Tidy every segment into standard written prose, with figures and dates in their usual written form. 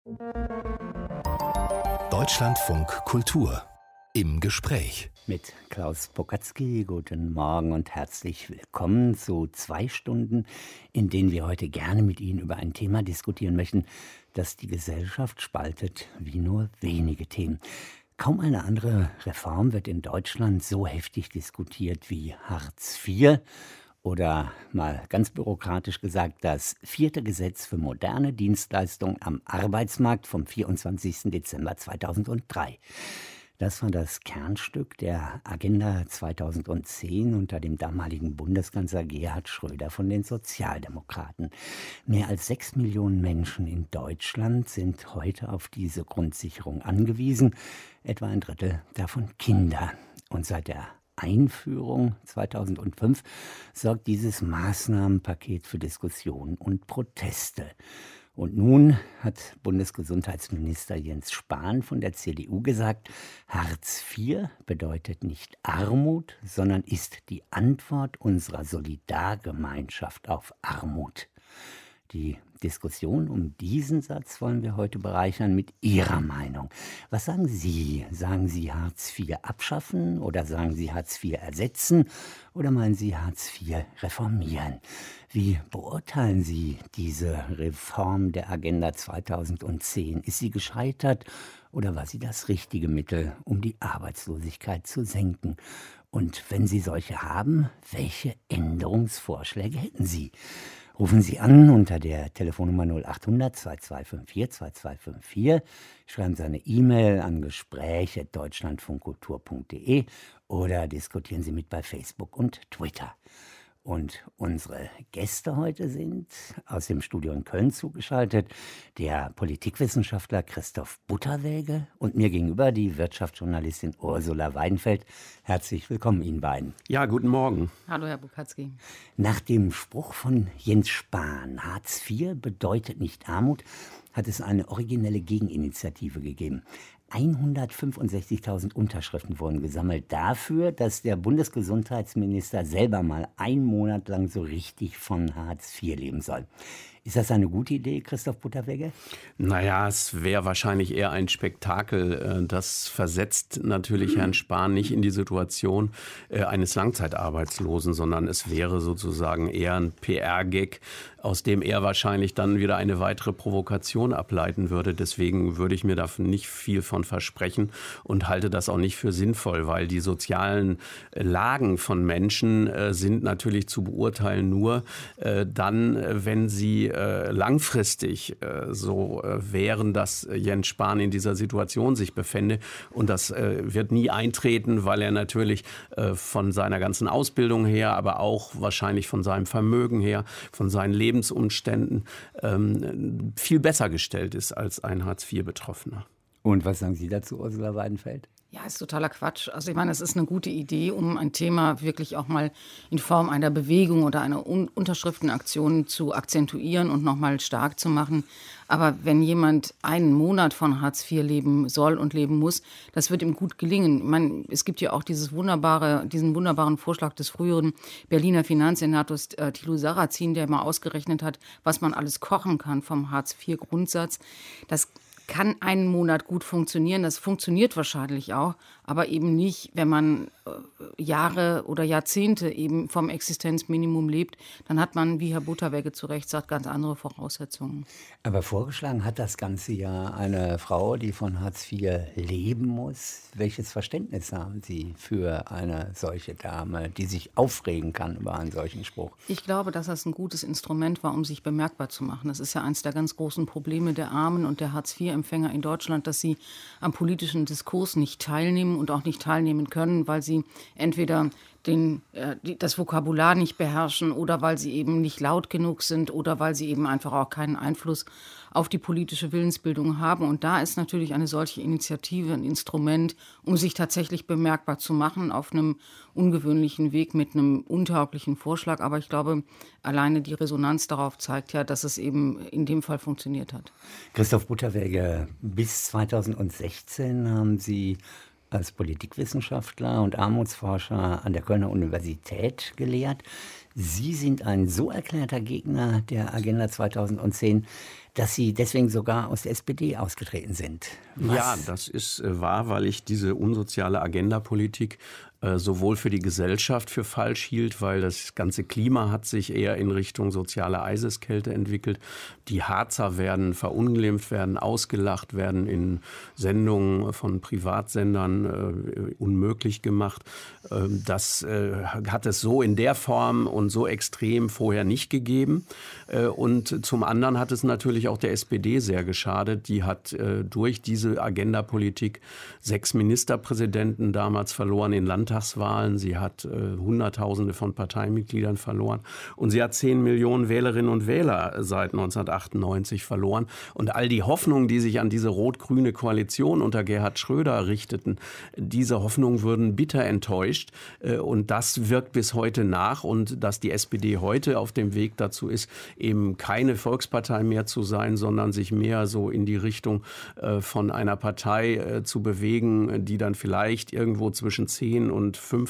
Deutschlandfunk Kultur im Gespräch. Mit Klaus Pokatzky, guten Morgen und herzlich willkommen zu 2 Stunden, in denen wir heute gerne mit Ihnen über ein Thema diskutieren möchten, das die Gesellschaft spaltet wie nur wenige Themen. Kaum eine andere Reform wird in Deutschland so heftig diskutiert wie Hartz IV. Oder mal ganz bürokratisch gesagt, das 4. Gesetz für moderne Dienstleistungen am Arbeitsmarkt vom 24. Dezember 2003. Das war das Kernstück der Agenda 2010 unter dem damaligen Bundeskanzler Gerhard Schröder von den Sozialdemokraten. Mehr als 6 Millionen Menschen in Deutschland sind heute auf diese Grundsicherung angewiesen, etwa ein Drittel davon Kinder. Und seit der Einführung 2005 sorgt dieses Maßnahmenpaket für Diskussionen und Proteste. Und nun hat Bundesgesundheitsminister Jens Spahn von der CDU gesagt, Hartz IV bedeutet nicht Armut, sondern ist die Antwort unserer Solidargemeinschaft auf Armut. Die Diskussion um diesen Satz wollen wir heute bereichern mit Ihrer Meinung. Was sagen Sie? Sagen Sie Hartz IV abschaffen oder sagen Sie Hartz IV ersetzen oder meinen Sie Hartz IV reformieren? Wie beurteilen Sie diese Reform der Agenda 2010? Ist sie gescheitert oder war sie das richtige Mittel, um die Arbeitslosigkeit zu senken? Und wenn Sie solche haben, welche Änderungsvorschläge hätten Sie? Rufen Sie an unter der Telefonnummer 0800 2254 2254, schreiben Sie eine E-Mail an gespräch@deutschlandfunkkultur.de oder diskutieren Sie mit bei Facebook und Twitter. Und unsere Gäste heute sind aus dem Studio in Köln zugeschaltet der Politikwissenschaftler Christoph Butterwege und mir gegenüber die Wirtschaftsjournalistin Ursula Weidenfeld. Herzlich willkommen Ihnen beiden. Ja, guten Morgen. Hallo, Herr Pokatzky. Nach dem Spruch von Jens Spahn, Hartz IV bedeutet nicht Armut, hat es eine originelle Gegeninitiative gegeben. 165.000 Unterschriften wurden gesammelt dafür, dass der Bundesgesundheitsminister selber mal einen Monat lang so richtig von Hartz IV leben soll. Ist das eine gute Idee, Christoph Butterwege? Naja, es wäre wahrscheinlich eher ein Spektakel. Das versetzt natürlich Herrn Spahn nicht in die Situation eines Langzeitarbeitslosen, sondern es wäre sozusagen eher ein PR-Gag, aus dem er wahrscheinlich dann wieder eine weitere Provokation ableiten würde. Deswegen würde ich mir davon nicht viel von versprechen und halte das auch nicht für sinnvoll, weil die sozialen Lagen von Menschen sind natürlich zu beurteilen nur dann, wenn sie langfristig so wären, dass Jens Spahn in dieser Situation sich befände. Und das wird nie eintreten, weil er natürlich von seiner ganzen Ausbildung her, aber auch wahrscheinlich von seinem Vermögen her, von seinen Lebensumständen viel besser gestellt ist als ein Hartz-IV-Betroffener. Und was sagen Sie dazu, Ursula Weidenfeld? Ja, ist totaler Quatsch. Also ich meine, es ist eine gute Idee, um ein Thema wirklich auch mal in Form einer Bewegung oder einer Unterschriftenaktion zu akzentuieren und nochmal stark zu machen. Aber wenn jemand einen Monat von Hartz IV leben soll und leben muss, das wird ihm gut gelingen. Ich meine, es gibt ja auch diesen wunderbaren Vorschlag des früheren Berliner Finanzsenators Thilo Sarrazin, der mal ausgerechnet hat, was man alles kochen kann vom Hartz-IV-Grundsatz. Das kann einen Monat gut funktionieren, das funktioniert wahrscheinlich auch, aber eben nicht, wenn man Jahre oder Jahrzehnte eben vom Existenzminimum lebt, dann hat man, wie Herr Butterwege zu Recht sagt, ganz andere Voraussetzungen. Aber vorgeschlagen hat das Ganze ja eine Frau, die von Hartz IV leben muss. Welches Verständnis haben Sie für eine solche Dame, die sich aufregen kann über einen solchen Spruch? Ich glaube, dass das ein gutes Instrument war, um sich bemerkbar zu machen. Das ist ja eines der ganz großen Probleme der Armen und der Hartz-IV-Empfänger in Deutschland, dass sie am politischen Diskurs nicht teilnehmen und auch nicht teilnehmen können, weil sie entweder das Vokabular nicht beherrschen oder weil sie eben nicht laut genug sind oder weil sie eben einfach auch keinen Einfluss auf die politische Willensbildung haben. Und da ist natürlich eine solche Initiative ein Instrument, um sich tatsächlich bemerkbar zu machen auf einem ungewöhnlichen Weg mit einem untauglichen Vorschlag. Aber ich glaube, alleine die Resonanz darauf zeigt ja, dass es eben in dem Fall funktioniert hat. Christoph Butterwege, bis 2016 haben Sie als Politikwissenschaftler und Armutsforscher an der Kölner Universität gelehrt. Sie sind ein so erklärter Gegner der Agenda 2010. dass Sie deswegen sogar aus der SPD ausgetreten sind. Ja, das ist wahr, weil ich diese unsoziale Agendapolitik sowohl für die Gesellschaft für falsch hielt, weil das ganze Klima hat sich eher in Richtung soziale Eiseskälte entwickelt. Die Harzer werden verunglimpft, werden ausgelacht, werden in Sendungen von Privatsendern unmöglich gemacht. Das hat es so in der Form und so extrem vorher nicht gegeben. Und zum anderen hat es natürlich auch der SPD sehr geschadet. Die hat durch diese Agendapolitik 6 Ministerpräsidenten damals verloren in Landtagswahlen. Sie hat Hunderttausende von Parteimitgliedern verloren und sie hat 10 Millionen Wählerinnen und Wähler seit 1998 verloren. Und all die Hoffnungen, die sich an diese rot-grüne Koalition unter Gerhard Schröder richteten, diese Hoffnungen wurden bitter enttäuscht. Und das wirkt bis heute nach. Und dass die SPD heute auf dem Weg dazu ist, eben keine Volkspartei mehr zu sein, sondern sich mehr so in die Richtung von einer Partei zu bewegen, die dann vielleicht irgendwo zwischen 10 und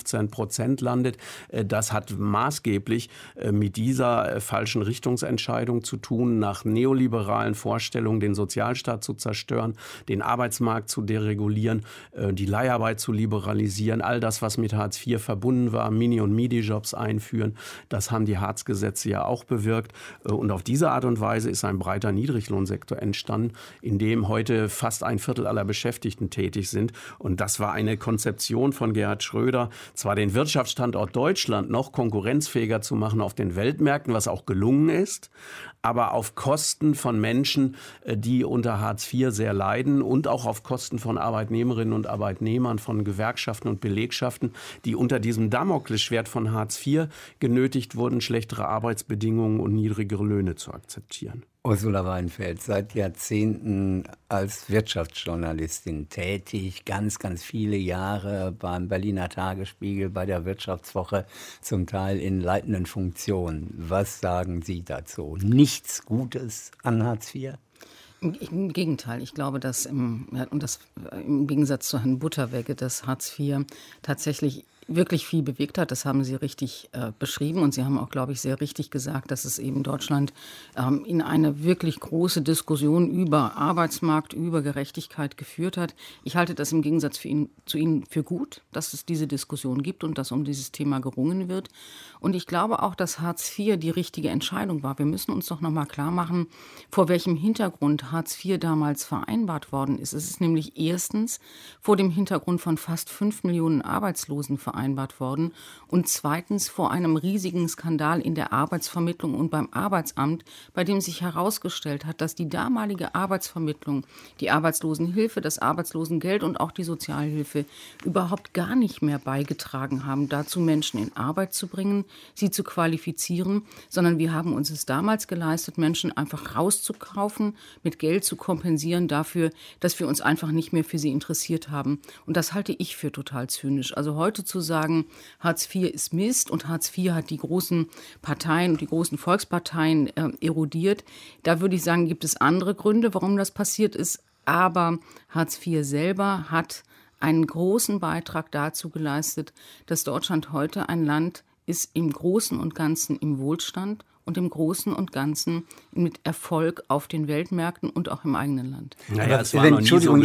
15% landet. Das hat maßgeblich mit dieser falschen Richtungsentscheidung zu tun, nach neoliberalen Vorstellungen den Sozialstaat zu zerstören, den Arbeitsmarkt zu deregulieren, die Leiharbeit zu liberalisieren, all das, was mit Hartz IV verbunden war, Mini- und Midi-Jobs einführen. Das haben die Hartz-Gesetze ja auch bewirkt. Und auf diese Art und Weise ist ein breiter Niedriglohnsektor entstanden, in dem heute fast 1/4 aller Beschäftigten tätig sind. Und das war eine Konzeption von Gerhard Schröder, zwar den Wirtschaftsstandort Deutschland noch konkurrenzfähiger zu machen auf den Weltmärkten, was auch gelungen ist, aber auf Kosten von Menschen, die unter Hartz IV sehr leiden und auch auf Kosten von Arbeitnehmerinnen und Arbeitnehmern, von Gewerkschaften und Belegschaften, die unter diesem Damoklesschwert von Hartz IV genötigt wurden, schlechtere Arbeitsbedingungen und niedrigere Löhne zu akzeptieren. Ursula Weinfeld, seit Jahrzehnten als Wirtschaftsjournalistin tätig, ganz viele Jahre beim Berliner Tagesspiegel, bei der Wirtschaftswoche, zum Teil in leitenden Funktionen. Was sagen Sie dazu? Nichts Gutes an Hartz IV? Im Gegenteil, ich glaube, dass im Gegensatz zu Herrn Butterwegge, dass Hartz IV tatsächlich wirklich viel bewegt hat. Das haben Sie richtig beschrieben und Sie haben auch, glaube ich, sehr richtig gesagt, dass es eben Deutschland in eine wirklich große Diskussion über Arbeitsmarkt, über Gerechtigkeit geführt hat. Ich halte das im Gegensatz zu Ihnen für gut, dass es diese Diskussion gibt und dass um dieses Thema gerungen wird. Und ich glaube auch, dass Hartz IV die richtige Entscheidung war. Wir müssen uns doch noch mal klar machen, vor welchem Hintergrund Hartz IV damals vereinbart worden ist. Es ist nämlich erstens vor dem Hintergrund von fast 5 Millionen Arbeitslosen vereinbart worden und zweitens vor einem riesigen Skandal in der Arbeitsvermittlung und beim Arbeitsamt, bei dem sich herausgestellt hat, dass die damalige Arbeitsvermittlung, die Arbeitslosenhilfe, das Arbeitslosengeld und auch die Sozialhilfe überhaupt gar nicht mehr beigetragen haben, dazu Menschen in Arbeit zu bringen, sie zu qualifizieren, sondern wir haben uns es damals geleistet, Menschen einfach rauszukaufen, mit Geld zu kompensieren dafür, dass wir uns einfach nicht mehr für sie interessiert haben. Und das halte ich für total zynisch. Also heute zu sagen, Hartz IV ist Mist und Hartz IV hat die großen Parteien und die großen Volksparteien erodiert, da würde ich sagen, gibt es andere Gründe, warum das passiert ist. Aber Hartz IV selber hat einen großen Beitrag dazu geleistet, dass Deutschland heute ein Land ist im Großen und Ganzen im Wohlstand und im Großen und Ganzen mit Erfolg auf den Weltmärkten und auch im eigenen Land. Naja, Entschuldigung,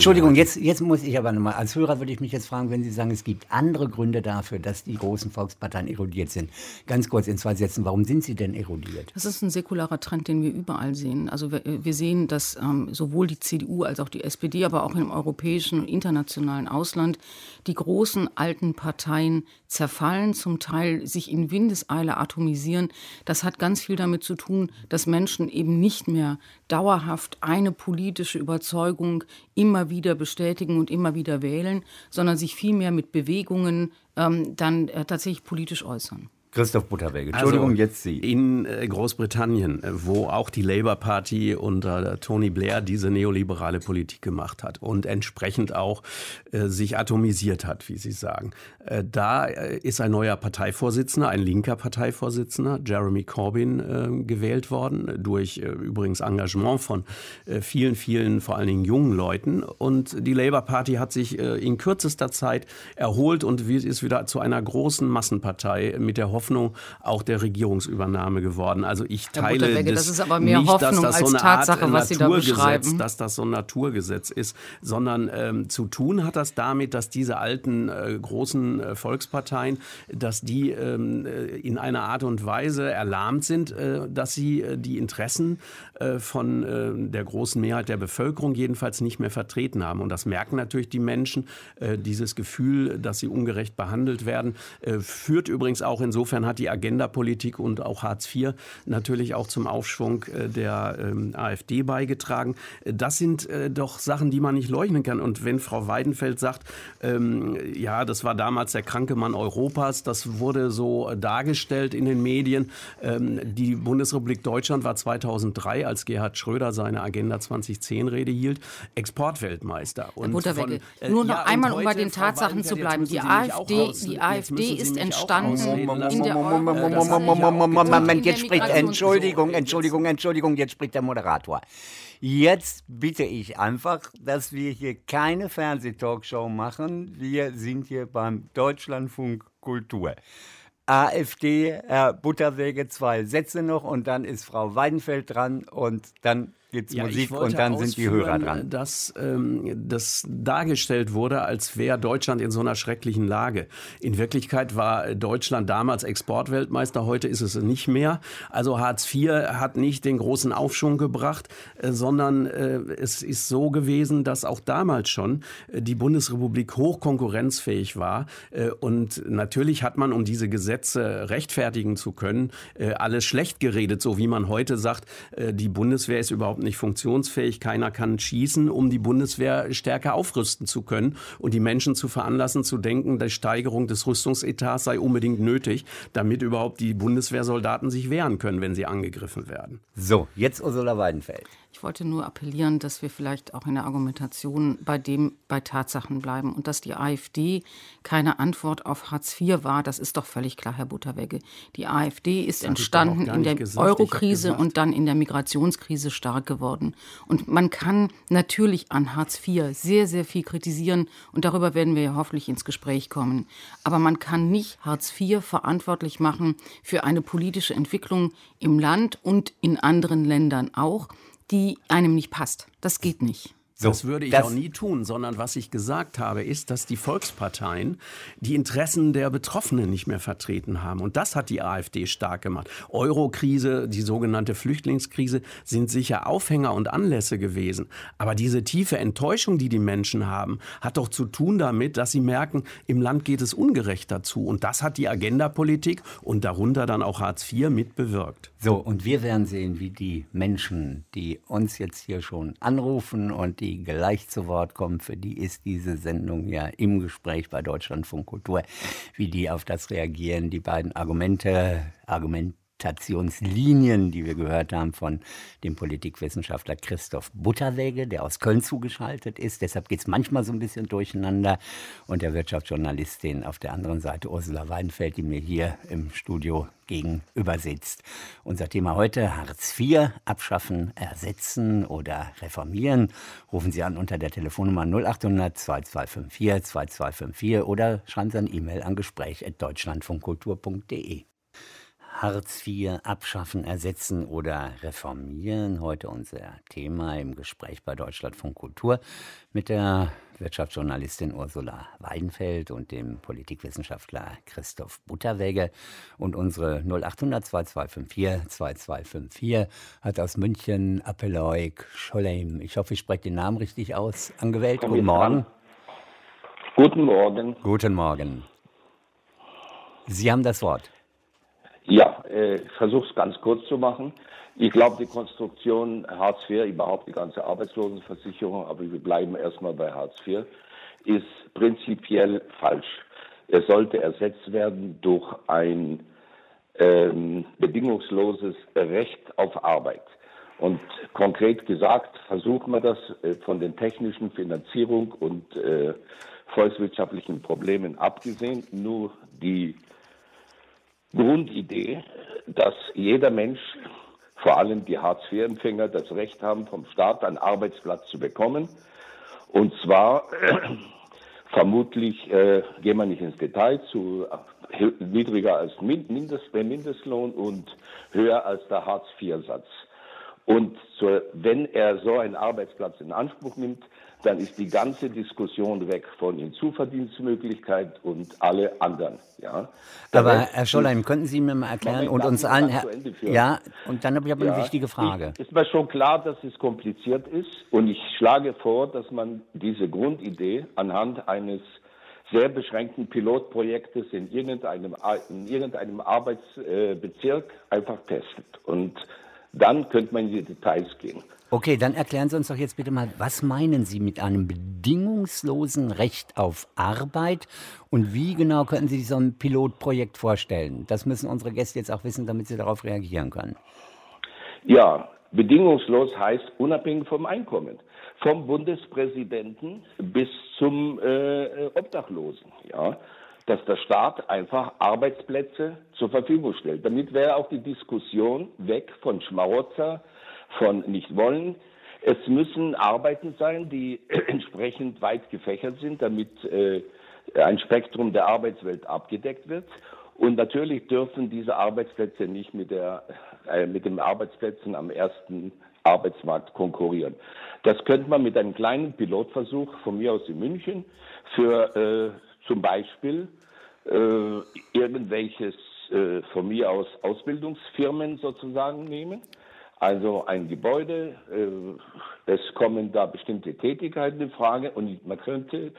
jetzt muss ich aber nochmal, als Hörer würde ich mich jetzt fragen, wenn Sie sagen, es gibt andere Gründe dafür, dass die großen Volksparteien erodiert sind. Ganz kurz in 2 Sätzen, warum sind sie denn erodiert? Das ist ein säkularer Trend, den wir überall sehen. Also wir sehen, dass sowohl die CDU als auch die SPD, aber auch im europäischen und internationalen Ausland die großen alten Parteien zerfallen, zum Teil sich in Windeseile atomisieren. Das hat ganz viel damit zu tun, dass Menschen eben nicht mehr dauerhaft eine politische Überzeugung immer wieder bestätigen und immer wieder wählen, sondern sich vielmehr mit Bewegungen dann tatsächlich politisch äußern. Christoph Butterwegge, Entschuldigung, jetzt Sie. In Großbritannien, wo auch die Labour Party unter Tony Blair diese neoliberale Politik gemacht hat und entsprechend auch sich atomisiert hat, wie Sie sagen. Da ist ein neuer Parteivorsitzender, ein linker Parteivorsitzender, Jeremy Corbyn, gewählt worden, durch übrigens Engagement von vielen, vor allen Dingen jungen Leuten. Und die Labour Party hat sich in kürzester Zeit erholt und ist wieder zu einer großen Massenpartei mit der Hoffnung auch der Regierungsübernahme geworden. Also ich teile das ist aber mehr nicht, Hoffnung dass das als so eine Tatsache, Art was Sie da beschreiben. dass das so ein Naturgesetz ist, sondern zu tun hat das damit, dass diese alten großen Volksparteien, dass die in einer Art und Weise erlahmt sind, dass sie die Interessen von der großen Mehrheit der Bevölkerung jedenfalls nicht mehr vertreten haben. Und das merken natürlich die Menschen. Dieses Gefühl, dass sie ungerecht behandelt werden, führt übrigens auch, insofern hat die Agenda-Politik und auch Hartz IV natürlich auch zum Aufschwung der AfD beigetragen. Das sind doch Sachen, die man nicht leugnen kann. Und wenn Frau Weidenfeld sagt, ja, das war damals der kranke Mann Europas, das wurde so dargestellt in den Medien. Die Bundesrepublik Deutschland war 2003, als Gerhard Schröder seine Agenda 2010-Rede hielt, Exportweltmeister. Herr Butterwegge, nur noch einmal, um bei den Tatsachen zu bleiben. Die AfD ist entstanden in der Moment, jetzt spricht, Entschuldigung, jetzt spricht der Moderator. Jetzt bitte ich einfach, dass wir hier keine Fernsehtalkshow machen. Wir sind hier beim Deutschlandfunk Kultur. AfD, Herr Butterwegge, 2 Sätze noch und dann ist Frau Weidenfeld dran und dann gibt's Musik und dann sind die Hörer dran. Dass das dargestellt wurde, als wäre Deutschland in so einer schrecklichen Lage. In Wirklichkeit war Deutschland damals Exportweltmeister, heute ist es nicht mehr. Also Hartz IV hat nicht den großen Aufschwung gebracht, sondern es ist so gewesen, dass auch damals schon die Bundesrepublik hoch konkurrenzfähig war. Und natürlich hat man, um diese Gesetze rechtfertigen zu können, alles schlecht geredet, so wie man heute sagt, die Bundeswehr ist überhaupt nicht funktionsfähig, keiner kann schießen, um die Bundeswehr stärker aufrüsten zu können und die Menschen zu veranlassen, zu denken, die Steigerung des Rüstungsetats sei unbedingt nötig, damit überhaupt die Bundeswehrsoldaten sich wehren können, wenn sie angegriffen werden. So, jetzt Ursula Weidenfeld. Ich wollte nur appellieren, dass wir vielleicht auch in der Argumentation bei Tatsachen bleiben. Und dass die AfD keine Antwort auf Hartz IV war, das ist doch völlig klar, Herr Butterwegge. Die AfD ist entstanden in der Eurokrise und dann in der Migrationskrise stark geworden. Und man kann natürlich an Hartz IV sehr, sehr viel kritisieren. Und darüber werden wir ja hoffentlich ins Gespräch kommen. Aber man kann nicht Hartz IV verantwortlich machen für eine politische Entwicklung im Land und in anderen Ländern auch, die einem nicht passt. Das geht nicht. So, das würde ich auch nie tun, sondern was ich gesagt habe, ist, dass die Volksparteien die Interessen der Betroffenen nicht mehr vertreten haben. Und das hat die AfD stark gemacht. Eurokrise, die sogenannte Flüchtlingskrise sind sicher Aufhänger und Anlässe gewesen. Aber diese tiefe Enttäuschung, die die Menschen haben, hat doch zu tun damit, dass sie merken, im Land geht es ungerechter zu. Und das hat die Agenda-Politik und darunter dann auch Hartz IV mit bewirkt. So, und wir werden sehen, wie die Menschen, die uns jetzt hier schon anrufen und die gleich zu Wort kommen, für die ist diese Sendung ja im Gespräch bei Deutschlandfunk Kultur, wie die auf das reagieren, die beiden Argumentationslinien, die wir gehört haben von dem Politikwissenschaftler Christoph Butterwegge, der aus Köln zugeschaltet ist. Deshalb geht es manchmal so ein bisschen durcheinander. Und der Wirtschaftsjournalistin auf der anderen Seite, Ursula Weidenfeld, die mir hier im Studio gegenüber sitzt. Unser Thema heute: Hartz IV, abschaffen, ersetzen oder reformieren. Rufen Sie an unter der Telefonnummer 0800 2254 2254 oder schreiben Sie eine E-Mail an gespräch@deutschlandfunkkultur.de. Hartz IV, abschaffen, ersetzen oder reformieren. Heute unser Thema im Gespräch bei Deutschlandfunk Kultur mit der Wirtschaftsjournalistin Ursula Weidenfeld und dem Politikwissenschaftler Christoph Butterwegge. Und unsere 0800 2254 2254 hat aus München Appeloik Scholem, ich hoffe, ich spreche den Namen richtig aus, angewählt. Guten Morgen. Guten Morgen. Guten Morgen. Sie haben das Wort. Ja, ich versuche es ganz kurz zu machen. Ich glaube, die Konstruktion Hartz IV, überhaupt die ganze Arbeitslosenversicherung, aber wir bleiben erstmal bei Hartz IV, ist prinzipiell falsch. Es sollte ersetzt werden durch ein bedingungsloses Recht auf Arbeit. Und konkret gesagt versuchen wir das von den technischen Finanzierung und volkswirtschaftlichen Problemen abgesehen, nur die Grundidee, dass jeder Mensch, vor allem die Hartz-IV-Empfänger, das Recht haben, vom Staat einen Arbeitsplatz zu bekommen. Und zwar vermutlich, gehen wir nicht ins Detail, zu niedriger als der Mindestlohn und höher als der Hartz-IV-Satz. Und wenn er so einen Arbeitsplatz in Anspruch nimmt, dann ist die ganze Diskussion weg von Hinzuverdienstmöglichkeit und alle anderen. Ja. Aber Herr Schollein, könnten Sie mir mal erklären und uns allen... Ja, und dann habe ich aber eine wichtige Frage. Ist mir schon klar, dass es kompliziert ist, und ich schlage vor, dass man diese Grundidee anhand eines sehr beschränkten Pilotprojektes in irgendeinem Arbeitsbezirk einfach testet. Und dann könnte man in die Details gehen. Okay, dann erklären Sie uns doch jetzt bitte mal, was meinen Sie mit einem bedingungslosen Recht auf Arbeit und wie genau könnten Sie sich so ein Pilotprojekt vorstellen? Das müssen unsere Gäste jetzt auch wissen, damit sie darauf reagieren können. Ja, bedingungslos heißt unabhängig vom Einkommen. Vom Bundespräsidenten bis zum Obdachlosen. Ja. Dass der Staat einfach Arbeitsplätze zur Verfügung stellt. Damit wäre auch die Diskussion weg von Schmarotzer, von Nichtwollen. Es müssen Arbeiten sein, die entsprechend weit gefächert sind, damit ein Spektrum der Arbeitswelt abgedeckt wird. Und natürlich dürfen diese Arbeitsplätze nicht mit den Arbeitsplätzen am ersten Arbeitsmarkt konkurrieren. Das könnte man mit einem kleinen Pilotversuch von mir aus in München für zum Beispiel irgendwelches von mir aus Ausbildungsfirmen sozusagen nehmen. Also ein Gebäude, es kommen da bestimmte Tätigkeiten in Frage und man könnte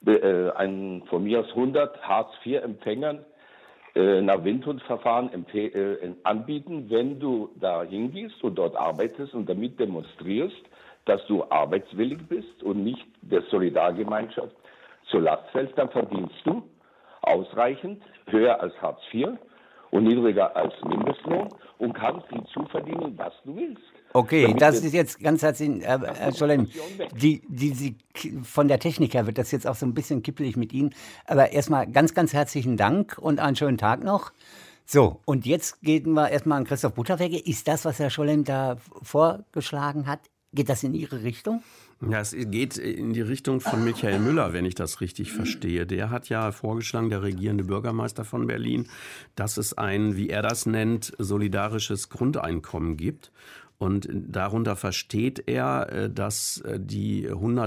von mir aus 100 Hartz-IV-Empfängern nach Windhundverfahren anbieten, wenn du da hingehst und dort arbeitest und damit demonstrierst, dass du arbeitswillig bist und nicht der Solidargemeinschaft zur Last fällst, dann verdienst du ausreichend, höher als Hartz IV und niedriger als Mindestlohn und kannst hinzuverdienen, was du willst. Okay, damit das ist jetzt ganz herzlich, Herr Schollein, von der Technik her wird das jetzt auch so ein bisschen kippelig mit Ihnen, aber erstmal ganz, ganz herzlichen Dank und einen schönen Tag noch. So, und jetzt gehen wir erstmal an Christoph Butterwegge. Ist das, was Herr Schollein da vorgeschlagen hat, geht das in Ihre Richtung? Ja, es geht in die Richtung von Michael Müller, wenn ich das richtig verstehe. Der hat ja vorgeschlagen, der regierende Bürgermeister von Berlin, dass es ein, wie er das nennt, solidarisches Grundeinkommen gibt. Und darunter versteht er, dass die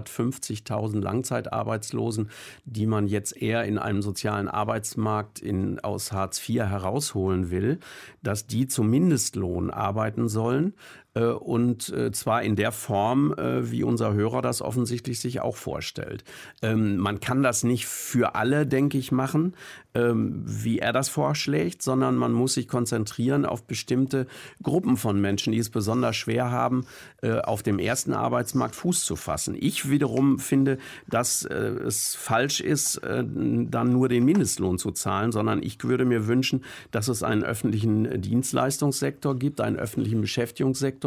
150.000 Langzeitarbeitslosen, die man jetzt eher in einem sozialen Arbeitsmarkt aus Hartz IV herausholen will, dass die zum Mindestlohn arbeiten sollen. Und zwar in der Form, wie unser Hörer das offensichtlich sich auch vorstellt. Man kann das nicht für alle, denke ich, machen, wie er das vorschlägt, sondern man muss sich konzentrieren auf bestimmte Gruppen von Menschen, die es besonders schwer haben, auf dem ersten Arbeitsmarkt Fuß zu fassen. Ich wiederum finde, dass es falsch ist, dann nur den Mindestlohn zu zahlen, sondern ich würde mir wünschen, dass es einen öffentlichen Dienstleistungssektor gibt, einen öffentlichen Beschäftigungssektor,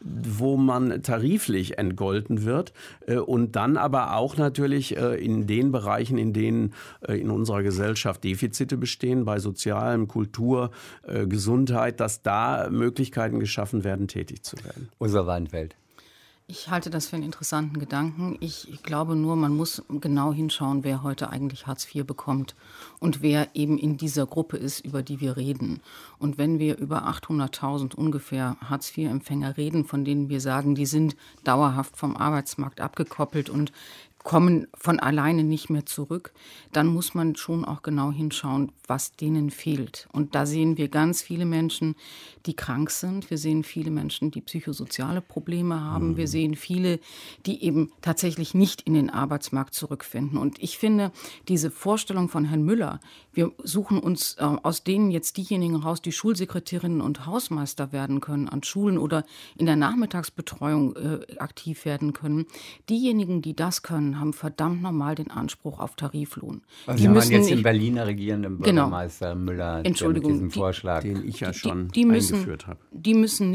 wo man tariflich entgolten wird und dann aber auch natürlich in den Bereichen, in denen in unserer Gesellschaft Defizite bestehen, bei Sozialem, Kultur, Gesundheit, dass da Möglichkeiten geschaffen werden, tätig zu werden. Ursula Weidenfeld. Ich halte das für einen interessanten Gedanken. Ich glaube nur, man muss genau hinschauen, wer heute eigentlich Hartz IV bekommt und wer eben in dieser Gruppe ist, über die wir reden. Und wenn wir über 800.000 ungefähr Hartz IV-Empfänger reden, von denen wir sagen, die sind dauerhaft vom Arbeitsmarkt abgekoppelt und kommen von alleine nicht mehr zurück, dann muss man schon auch genau hinschauen, was denen fehlt. Und da sehen wir ganz viele Menschen, die krank sind. Wir sehen viele Menschen, die psychosoziale Probleme haben. Wir sehen viele, die eben tatsächlich nicht in den Arbeitsmarkt zurückfinden. Und ich finde, diese Vorstellung von Herrn Müller, wir suchen uns aus denen jetzt diejenigen raus, die Schulsekretärinnen und Hausmeister werden können an Schulen oder in der Nachmittagsbetreuung aktiv werden können. Diejenigen, die das können, haben verdammt normal den Anspruch auf Tariflohn. Also die müssen jetzt den Berliner regierenden Bürgermeister Müller, Entschuldigung, mit diesem Vorschlag, den ich ja schon eingeführt habe. Die müssen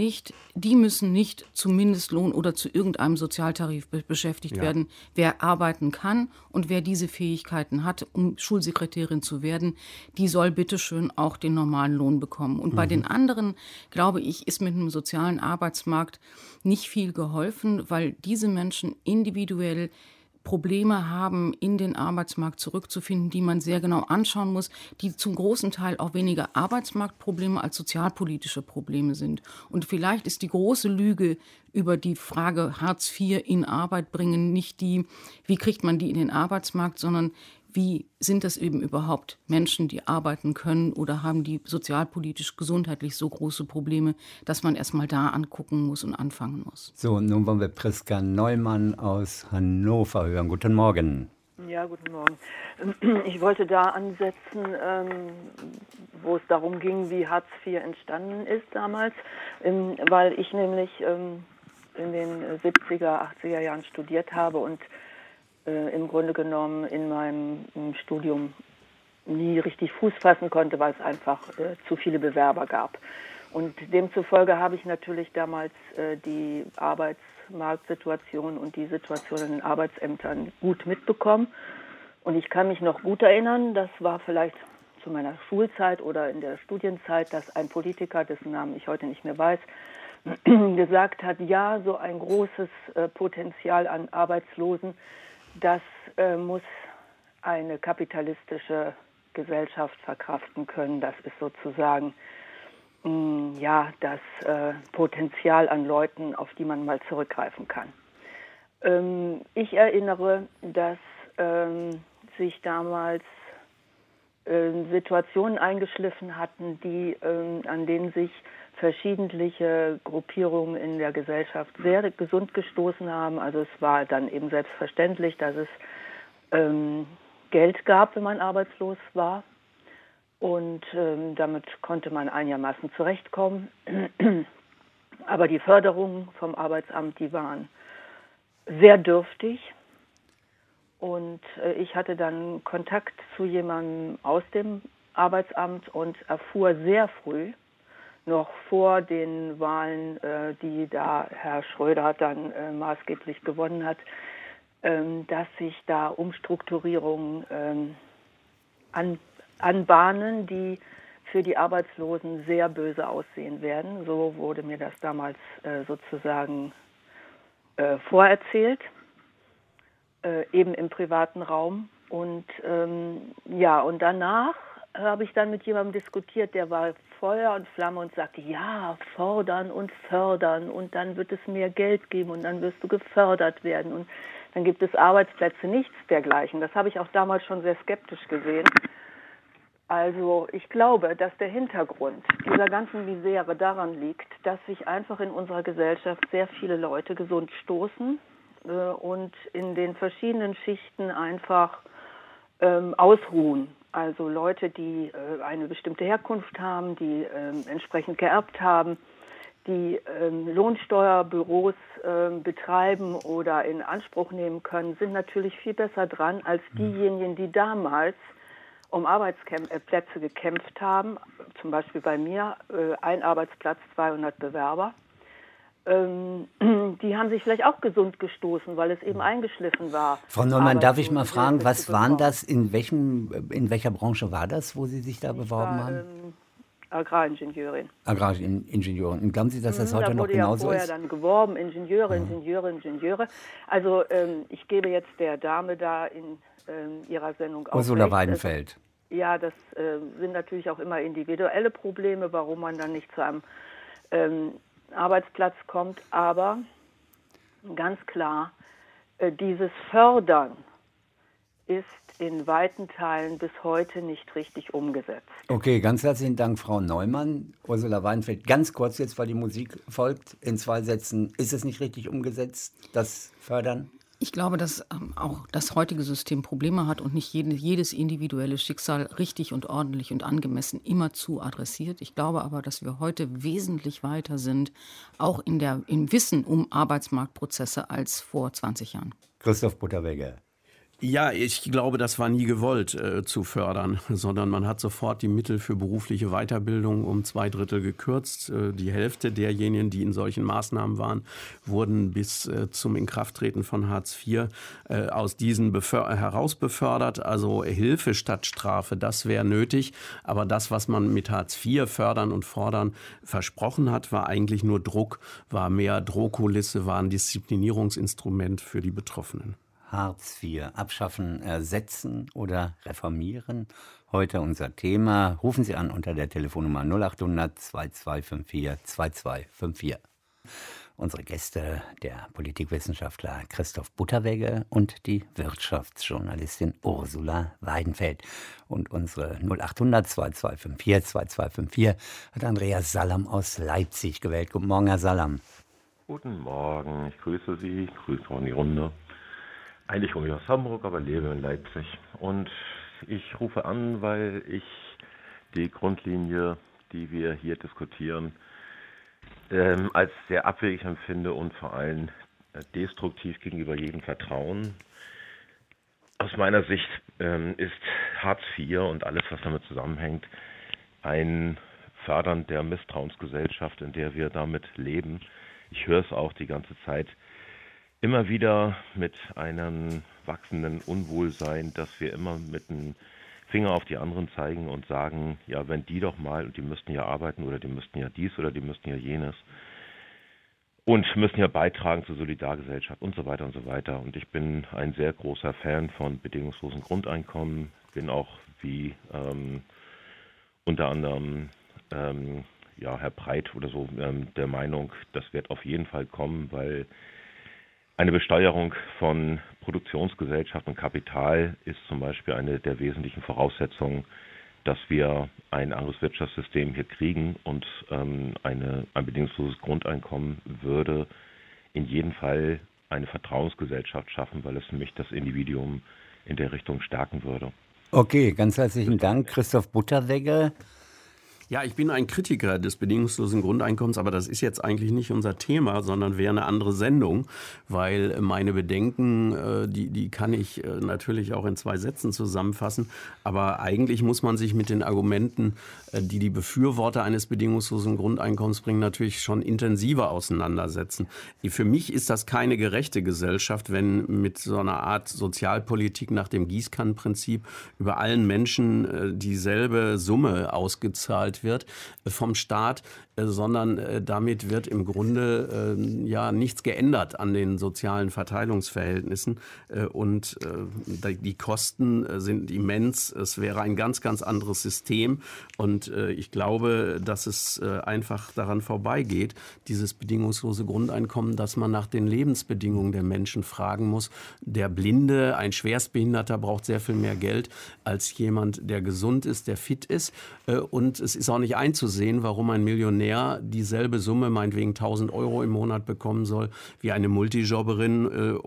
nicht zum Mindestlohn oder zu irgendeinem Sozialtarif beschäftigt werden. Wer arbeiten kann und wer diese Fähigkeiten hat, um Schulsekretärin zu werden, die soll bitteschön auch den normalen Lohn bekommen. Und bei den anderen, glaube ich, ist mit einem sozialen Arbeitsmarkt nicht viel geholfen, weil diese Menschen individuell Probleme haben, in den Arbeitsmarkt zurückzufinden, die man sehr genau anschauen muss, die zum großen Teil auch weniger Arbeitsmarktprobleme als sozialpolitische Probleme sind. Und vielleicht ist die große Lüge über die Frage Hartz IV in Arbeit bringen nicht die, wie kriegt man die in den Arbeitsmarkt, sondern wie sind das eben überhaupt Menschen, die arbeiten können oder haben die sozialpolitisch, gesundheitlich so große Probleme, dass man erst mal da angucken muss und anfangen muss. So, nun wollen wir Priska Neumann aus Hannover hören. Guten Morgen. Ja, guten Morgen. Ich wollte da ansetzen, wo es darum ging, wie Hartz IV entstanden ist damals, weil ich nämlich in den 70er, 80er Jahren studiert habe und im Grunde genommen in meinem Studium nie richtig Fuß fassen konnte, weil es einfach zu viele Bewerber gab. Und demzufolge habe ich natürlich damals die Arbeitsmarktsituation und die Situation in den Arbeitsämtern gut mitbekommen. Und ich kann mich noch gut erinnern, das war vielleicht zu meiner Schulzeit oder in der Studienzeit, dass ein Politiker, dessen Namen ich heute nicht mehr weiß, gesagt hat, ja, so ein großes Potenzial an Arbeitslosen, das muss eine kapitalistische Gesellschaft verkraften können. Das ist sozusagen das Potenzial an Leuten, auf die man mal zurückgreifen kann. Ich erinnere, dass sich damals Situationen eingeschliffen hatten, an denen sich verschiedentliche Gruppierungen in der Gesellschaft sehr gesund gestoßen haben. Also es war dann eben selbstverständlich, dass es Geld gab, wenn man arbeitslos war. Und damit konnte man einigermaßen zurechtkommen. Aber die Förderungen vom Arbeitsamt, die waren sehr dürftig. Und ich hatte dann Kontakt zu jemandem aus dem Arbeitsamt und erfuhr sehr früh, noch vor den Wahlen, die da Herr Schröder dann maßgeblich gewonnen hat, dass sich da Umstrukturierungen anbahnen, die für die Arbeitslosen sehr böse aussehen werden. So wurde mir das damals sozusagen vorerzählt, eben im privaten Raum. Und und danach habe ich dann mit jemandem diskutiert, der war Feuer und Flamme und sagte, ja, fordern und fördern und dann wird es mehr Geld geben und dann wirst du gefördert werden und dann gibt es Arbeitsplätze, nichts dergleichen. Das habe ich auch damals schon sehr skeptisch gesehen. Also ich glaube, dass der Hintergrund dieser ganzen Misere daran liegt, dass sich einfach in unserer Gesellschaft sehr viele Leute gesund stoßen und in den verschiedenen Schichten einfach ausruhen. Also Leute, die eine bestimmte Herkunft haben, die entsprechend geerbt haben, die Lohnsteuerbüros betreiben oder in Anspruch nehmen können, sind natürlich viel besser dran als diejenigen, die damals um Arbeitsplätze gekämpft haben. Zum Beispiel bei mir, ein Arbeitsplatz, 200 Bewerber. Die haben sich vielleicht auch gesund gestoßen, weil es eben eingeschliffen war. Frau Neumann, darf ich mal fragen, was waren das, in welcher Branche war das, wo Sie sich da beworben haben? Agraringenieurin. Agraringenieurin. Und glauben Sie, dass das heute noch genauso ist? Da wurde ja vorher dann geworben, Ingenieure. Also ich gebe jetzt der Dame da in ihrer Sendung auch Ursula Weidenfeld. Ja, das sind natürlich auch immer individuelle Probleme, warum man dann nicht zu einem Arbeitsplatz kommt. Aber ganz klar, dieses Fördern ist in weiten Teilen bis heute nicht richtig umgesetzt. Okay, ganz herzlichen Dank, Frau Neumann. Ursula Weidenfeld, ganz kurz jetzt, weil die Musik folgt, in 2 Sätzen. Ist es nicht richtig umgesetzt, das Fördern? Ich glaube, dass auch das heutige System Probleme hat und nicht jedes individuelle Schicksal richtig und ordentlich und angemessen immerzu adressiert. Ich glaube aber, dass wir heute wesentlich weiter sind, auch im Wissen um Arbeitsmarktprozesse als vor 20 Jahren. Christoph Butterwegge. Ja, ich glaube, das war nie gewollt zu fördern, sondern man hat sofort die Mittel für berufliche Weiterbildung um 2/3 gekürzt. Die Hälfte derjenigen, die in solchen Maßnahmen waren, wurden bis zum Inkrafttreten von Hartz IV aus diesen heraus befördert. Also Hilfe statt Strafe, das wäre nötig. Aber das, was man mit Hartz IV fördern und fordern versprochen hat, war eigentlich nur Druck, war mehr Drohkulisse, war ein Disziplinierungsinstrument für die Betroffenen. Hartz IV abschaffen, ersetzen oder reformieren? Heute unser Thema. Rufen Sie an unter der Telefonnummer 0800 2254 2254. Unsere Gäste, der Politikwissenschaftler Christoph Butterwegge und die Wirtschaftsjournalistin Ursula Weidenfeld. Und unsere 0800 2254 2254 hat Andreas Salam aus Leipzig gewählt. Guten Morgen, Herr Salam. Guten Morgen, ich grüße Sie, ich grüße auch in die Runde. Eigentlich komme ich aus Hamburg, aber lebe in Leipzig. Und ich rufe an, weil ich die Grundlinie, die wir hier diskutieren, als sehr abwegig empfinde und vor allem destruktiv gegenüber jedem Vertrauen. Aus meiner Sicht ist Hartz IV und alles, was damit zusammenhängt, ein Fördern der Misstrauensgesellschaft, in der wir damit leben. Ich höre es auch die ganze Zeit immer wieder mit einem wachsenden Unwohlsein, dass wir immer mit dem Finger auf die anderen zeigen und sagen, ja, wenn die doch mal, und die müssten ja arbeiten oder die müssten ja dies oder die müssten ja jenes und müssen ja beitragen zur Solidargesellschaft und so weiter und so weiter. Und ich bin ein sehr großer Fan von bedingungslosen Grundeinkommen, bin auch wie unter anderem Herr Breit oder so der Meinung, das wird auf jeden Fall kommen, weil eine Besteuerung von Produktionsgesellschaft und Kapital ist zum Beispiel eine der wesentlichen Voraussetzungen, dass wir ein anderes Wirtschaftssystem hier kriegen, und ein bedingungsloses Grundeinkommen würde in jedem Fall eine Vertrauensgesellschaft schaffen, weil es nämlich das Individuum in der Richtung stärken würde. Okay, ganz herzlichen Dank, Christoph Butterwegge. Ja, ich bin ein Kritiker des bedingungslosen Grundeinkommens, aber das ist jetzt eigentlich nicht unser Thema, sondern wäre eine andere Sendung, weil meine Bedenken, die kann ich natürlich auch in 2 Sätzen zusammenfassen, aber eigentlich muss man sich mit den Argumenten, die die Befürworter eines bedingungslosen Grundeinkommens bringen, natürlich schon intensiver auseinandersetzen. Für mich ist das keine gerechte Gesellschaft, wenn mit so einer Art Sozialpolitik nach dem Gießkannenprinzip über allen Menschen dieselbe Summe ausgezahlt wird vom Staat, sondern damit wird im Grunde nichts geändert an den sozialen Verteilungsverhältnissen und die Kosten sind immens. Es wäre ein ganz, ganz anderes System und ich glaube, dass es einfach daran vorbeigeht, dieses bedingungslose Grundeinkommen, dass man nach den Lebensbedingungen der Menschen fragen muss. Der Blinde, ein Schwerstbehinderter braucht sehr viel mehr Geld als jemand, der gesund ist, der fit ist, und es ist auch nicht einzusehen, warum ein Millionär dieselbe Summe, meinetwegen 1.000 € im Monat bekommen soll, wie eine Multijobberin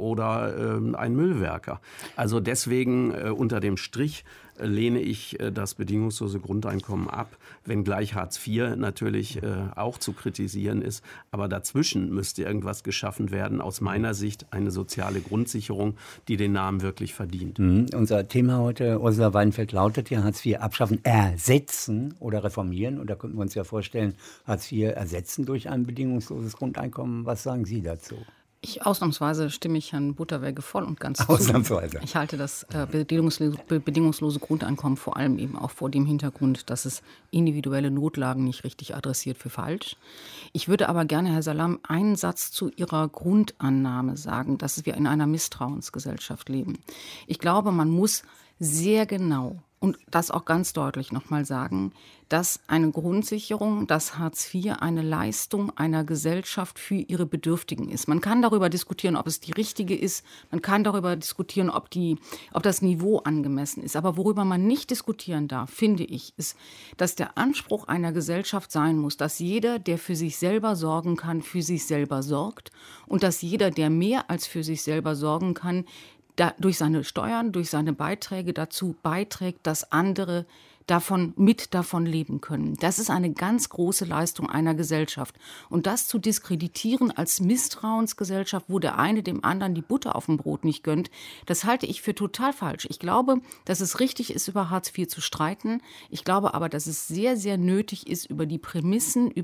oder ein Müllwerker. Also deswegen unter dem Strich lehne ich das bedingungslose Grundeinkommen ab, wenngleich Hartz IV natürlich auch zu kritisieren ist. Aber dazwischen müsste irgendwas geschaffen werden. Aus meiner Sicht eine soziale Grundsicherung, die den Namen wirklich verdient. Unser Thema heute, Ursula Weidenfeld, lautet ja Hartz IV abschaffen, ersetzen oder reformieren. Und da könnten wir uns ja vorstellen, Hartz IV ersetzen durch ein bedingungsloses Grundeinkommen. Was sagen Sie dazu? Ausnahmsweise stimme ich Herrn Butterwegge voll und ganz zu. Ausnahmsweise. Ich halte das bedingungslose Grundeinkommen vor allem eben auch vor dem Hintergrund, dass es individuelle Notlagen nicht richtig adressiert, für falsch. Ich würde aber gerne, Herr Salam, einen Satz zu Ihrer Grundannahme sagen, dass wir in einer Misstrauensgesellschaft leben. Ich glaube, man muss sehr genau und das auch ganz deutlich nochmal sagen, dass eine Grundsicherung, dass Hartz IV eine Leistung einer Gesellschaft für ihre Bedürftigen ist. Man kann darüber diskutieren, ob es die richtige ist. Man kann darüber diskutieren, ob das Niveau angemessen ist. Aber worüber man nicht diskutieren darf, finde ich, ist, dass der Anspruch einer Gesellschaft sein muss, dass jeder, der für sich selber sorgen kann, für sich selber sorgt. Und dass jeder, der mehr als für sich selber sorgen kann, durch seine Steuern, durch seine Beiträge dazu beiträgt, dass andere davon leben können. Das ist eine ganz große Leistung einer Gesellschaft. Und das zu diskreditieren als Misstrauensgesellschaft, wo der eine dem anderen die Butter auf dem Brot nicht gönnt, das halte ich für total falsch. Ich glaube, dass es richtig ist, über Hartz IV zu streiten. Ich glaube aber, dass es sehr, sehr nötig ist, über die Prämissen,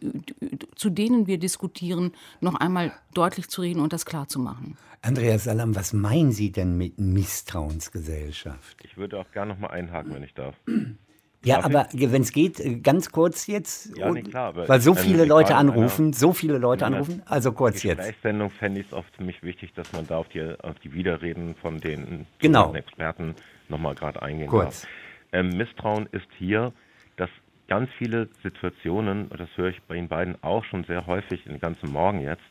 zu denen wir diskutieren, noch einmal deutlich zu reden und das klar zu machen. Andreas Salam, was meinen Sie denn mit Misstrauensgesellschaft? Ich würde auch gerne noch mal einhaken, wenn ich darf. Ja, aber wenn es geht, ganz kurz jetzt, Ja, nee, klar, aber weil so viele Leute anrufen, also kurz die jetzt. Gesprächssendung fände ich es oft für mich wichtig, dass man da auf die Widerreden von den Experten nochmal gerade eingehen kurz. darf. Misstrauen ist hier, dass ganz viele Situationen, und das höre ich bei Ihnen beiden auch schon sehr häufig den ganzen Morgen jetzt,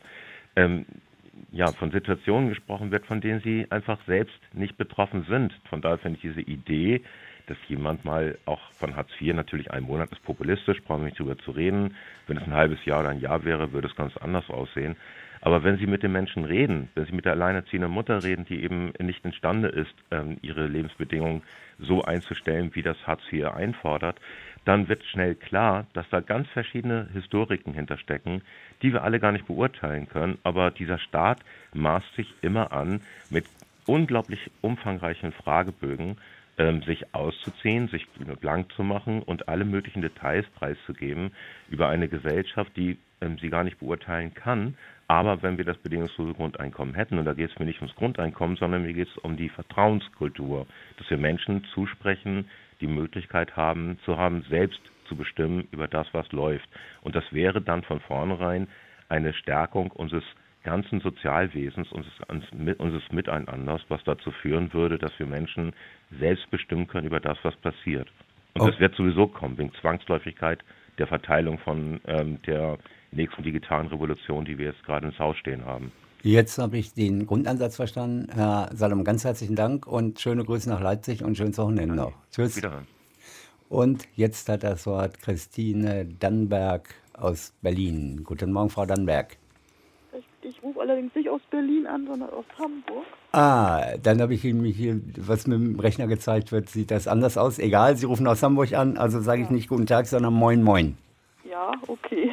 von Situationen gesprochen wird, von denen sie einfach selbst nicht betroffen sind. Von daher finde ich diese Idee, dass jemand mal auch von Hartz IV, natürlich ein Monat ist populistisch, brauchen wir nicht drüber zu reden. Wenn es ein halbes Jahr oder ein Jahr wäre, würde es ganz anders aussehen. Aber wenn Sie mit den Menschen reden, wenn Sie mit der alleinerziehenden Mutter reden, die eben nicht imstande ist, ihre Lebensbedingungen so einzustellen, wie das Hartz IV einfordert, dann wird schnell klar, dass da ganz verschiedene Historiken hinterstecken, die wir alle gar nicht beurteilen können. Aber dieser Staat maßt sich immer an, mit unglaublich umfangreichen Fragebögen sich auszuziehen, sich blank zu machen und alle möglichen Details preiszugeben über eine Gesellschaft, die sie gar nicht beurteilen kann. Aber wenn wir das bedingungslose Grundeinkommen hätten, und da geht es mir nicht ums Grundeinkommen, sondern mir geht es um die Vertrauenskultur, dass wir Menschen zusprechen, die Möglichkeit haben, selbst zu bestimmen über das, was läuft. Und das wäre dann von vornherein eine Stärkung unseres ganzen Sozialwesens, unseres Miteinanders, was dazu führen würde, dass wir Menschen selbst bestimmen können über das, was passiert. Und das wird sowieso kommen, wegen Zwangsläufigkeit der Verteilung von der nächsten digitalen Revolution, die wir jetzt gerade ins Haus stehen haben. Jetzt habe ich den Grundansatz verstanden. Herr Salom, ganz herzlichen Dank und schöne Grüße nach Leipzig und schönes Wochenende noch. Tschüss. Wiederhören. Und jetzt hat das Wort Christine Dannenberg aus Berlin. Guten Morgen, Frau Dannenberg. Ich rufe allerdings nicht aus Berlin an, sondern aus Hamburg. Dann habe ich Ihnen hier, was mit dem Rechner gezeigt wird, sieht das anders aus. Egal, Sie rufen aus Hamburg an, also sage ich nicht guten Tag, sondern moin moin. Ja, okay.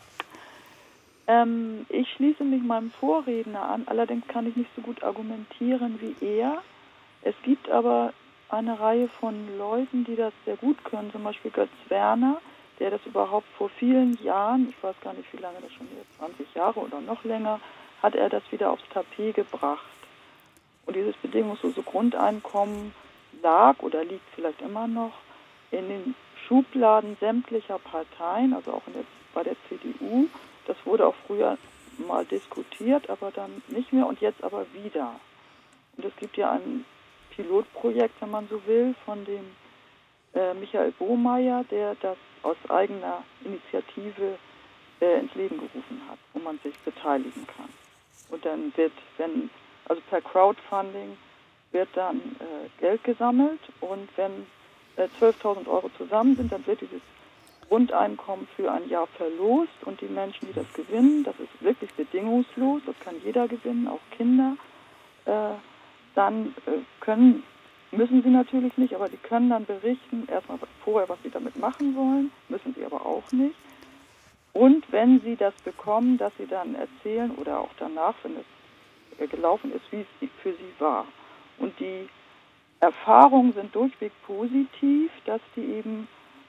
Ich schließe mich meinem Vorredner an, allerdings kann ich nicht so gut argumentieren wie er. Es gibt aber eine Reihe von Leuten, die das sehr gut können, zum Beispiel Götz Werner, der das überhaupt vor vielen Jahren, ich weiß gar nicht, wie lange das schon ist, 20 Jahre oder noch länger, hat er das wieder aufs Tapet gebracht. Und dieses bedingungslose Grundeinkommen lag oder liegt vielleicht immer noch in den Schubladen sämtlicher Parteien, also auch bei der CDU. Das wurde auch früher mal diskutiert, aber dann nicht mehr und jetzt aber wieder. Und es gibt ja ein Pilotprojekt, wenn man so will, von dem Michael Bohmeier, der das aus eigener Initiative ins Leben gerufen hat, wo man sich beteiligen kann. Und dann wird, per Crowdfunding wird dann Geld gesammelt und wenn 12.000 Euro zusammen sind, dann wird dieses Grundeinkommen für ein Jahr verlost und die Menschen, die das gewinnen, das ist wirklich bedingungslos, das kann jeder gewinnen, auch Kinder, dann müssen sie natürlich nicht, aber die können dann berichten, erstmal vorher, was sie damit machen wollen, müssen sie aber auch nicht. Und wenn sie das bekommen, dass sie dann erzählen oder auch danach, wenn es gelaufen ist, wie es für sie war. Und die Erfahrungen sind durchweg positiv, dass die eben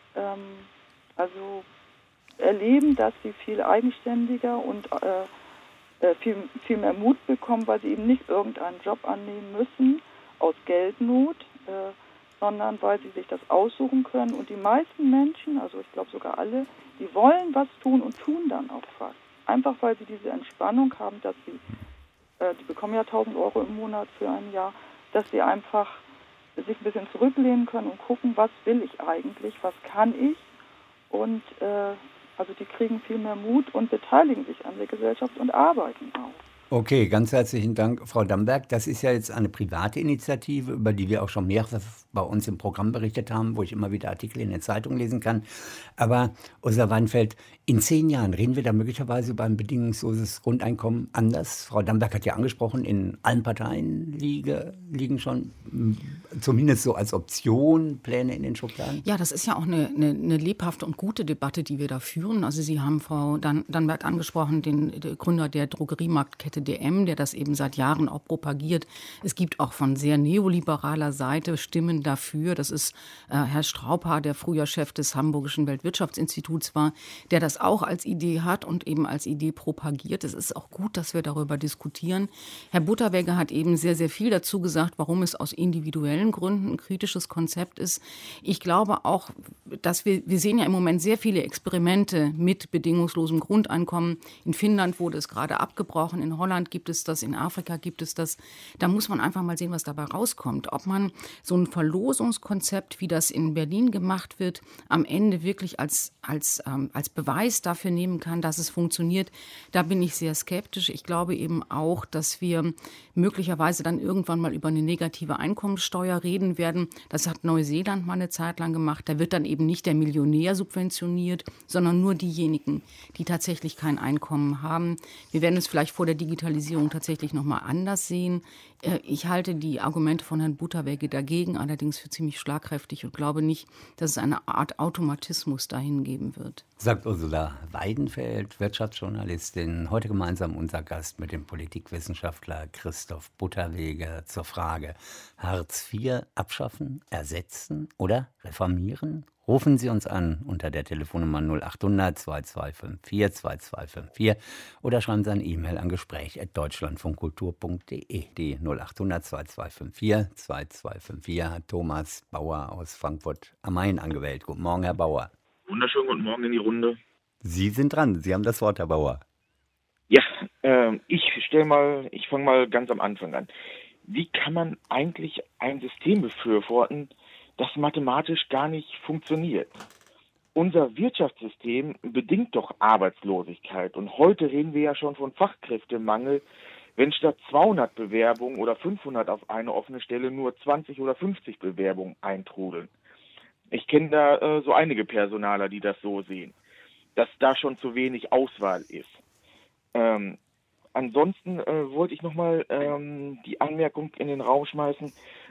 erleben, dass sie viel eigenständiger und viel mehr Mut bekommen, weil sie eben nicht irgendeinen Job annehmen müssen aus Geldnot, sondern weil sie sich das aussuchen können. Und die meisten Menschen, also ich glaube sogar alle, die wollen was tun und tun dann auch was. Einfach weil sie diese Entspannung haben, dass sie, die bekommen ja 1.000 Euro im Monat für ein Jahr, dass sie einfach sich ein bisschen zurücklehnen können und gucken, was will ich eigentlich, was kann ich. Und die kriegen viel mehr Mut und beteiligen sich an der Gesellschaft und arbeiten auch. Okay, ganz herzlichen Dank, Frau Dannenberg. Das ist ja jetzt eine private Initiative, über die wir auch schon mehrfach bei uns im Programm berichtet haben, wo ich immer wieder Artikel in der Zeitung lesen kann. Aber, Ursula Weinfeld, in 10 Jahren reden wir da möglicherweise über ein bedingungsloses Grundeinkommen anders. Frau Dannenberg hat ja angesprochen, in allen Parteien liegen schon zumindest so als Option Pläne in den Schubladen. Ja, das ist ja auch eine lebhafte und gute Debatte, die wir da führen. Also Sie haben Frau Dannenberg angesprochen, den Gründer der Drogeriemarktkette Beate DM, der das eben seit Jahren auch propagiert. Es gibt auch von sehr neoliberaler Seite Stimmen dafür. Das ist Herr Straubhaar, der früher Chef des Hamburgischen Weltwirtschaftsinstituts war, der das auch als Idee hat und eben als Idee propagiert. Es ist auch gut, dass wir darüber diskutieren. Herr Butterwegge hat eben sehr, sehr viel dazu gesagt, warum es aus individuellen Gründen ein kritisches Konzept ist. Ich glaube auch, dass wir sehen ja im Moment sehr viele Experimente mit bedingungslosem Grundeinkommen. In Finnland wurde es gerade abgebrochen, in Holland gibt es das, in Afrika gibt es das. Da muss man einfach mal sehen, was dabei rauskommt. Ob man so ein Verlosungskonzept, wie das in Berlin gemacht wird, am Ende wirklich als Beweis dafür nehmen kann, dass es funktioniert, da bin ich sehr skeptisch. Ich glaube eben auch, dass wir möglicherweise dann irgendwann mal über eine negative Einkommensteuer reden werden. Das hat Neuseeland mal eine Zeit lang gemacht. Da wird dann eben nicht der Millionär subventioniert, sondern nur diejenigen, die tatsächlich kein Einkommen haben. Wir werden es vielleicht vor der Digitalisierung tatsächlich noch mal anders sehen. Ich halte die Argumente von Herrn Butterwegge dagegen allerdings für ziemlich schlagkräftig und glaube nicht, dass es eine Art Automatismus dahin geben wird. Sagt Ursula Weidenfeld, Wirtschaftsjournalistin, heute gemeinsam unser Gast mit dem Politikwissenschaftler Christoph Butterwegge zur Frage: Hartz IV abschaffen, ersetzen oder reformieren? Rufen Sie uns an unter der Telefonnummer 0800 2254 2254 oder schreiben Sie eine E-Mail an gespräch@deutschlandfunkkultur.de. Die 0800 2254 2254 hat Thomas Bauer aus Frankfurt am Main angewählt. Guten Morgen, Herr Bauer. Wunderschönen guten Morgen in die Runde. Sie sind dran, Sie haben das Wort, Herr Bauer. Ja, ich fange mal ganz am Anfang an. Wie kann man eigentlich ein System befürworten, das mathematisch gar nicht funktioniert? Unser Wirtschaftssystem bedingt doch Arbeitslosigkeit. Und heute reden wir ja schon von Fachkräftemangel, wenn statt 200 Bewerbungen oder 500 auf eine offene Stelle nur 20 oder 50 Bewerbungen eintrudeln. Ich kenne da so einige Personaler, die das so sehen, dass da schon zu wenig Auswahl ist. Ansonsten wollte ich nochmal die Anmerkung in den Raum schmeißen,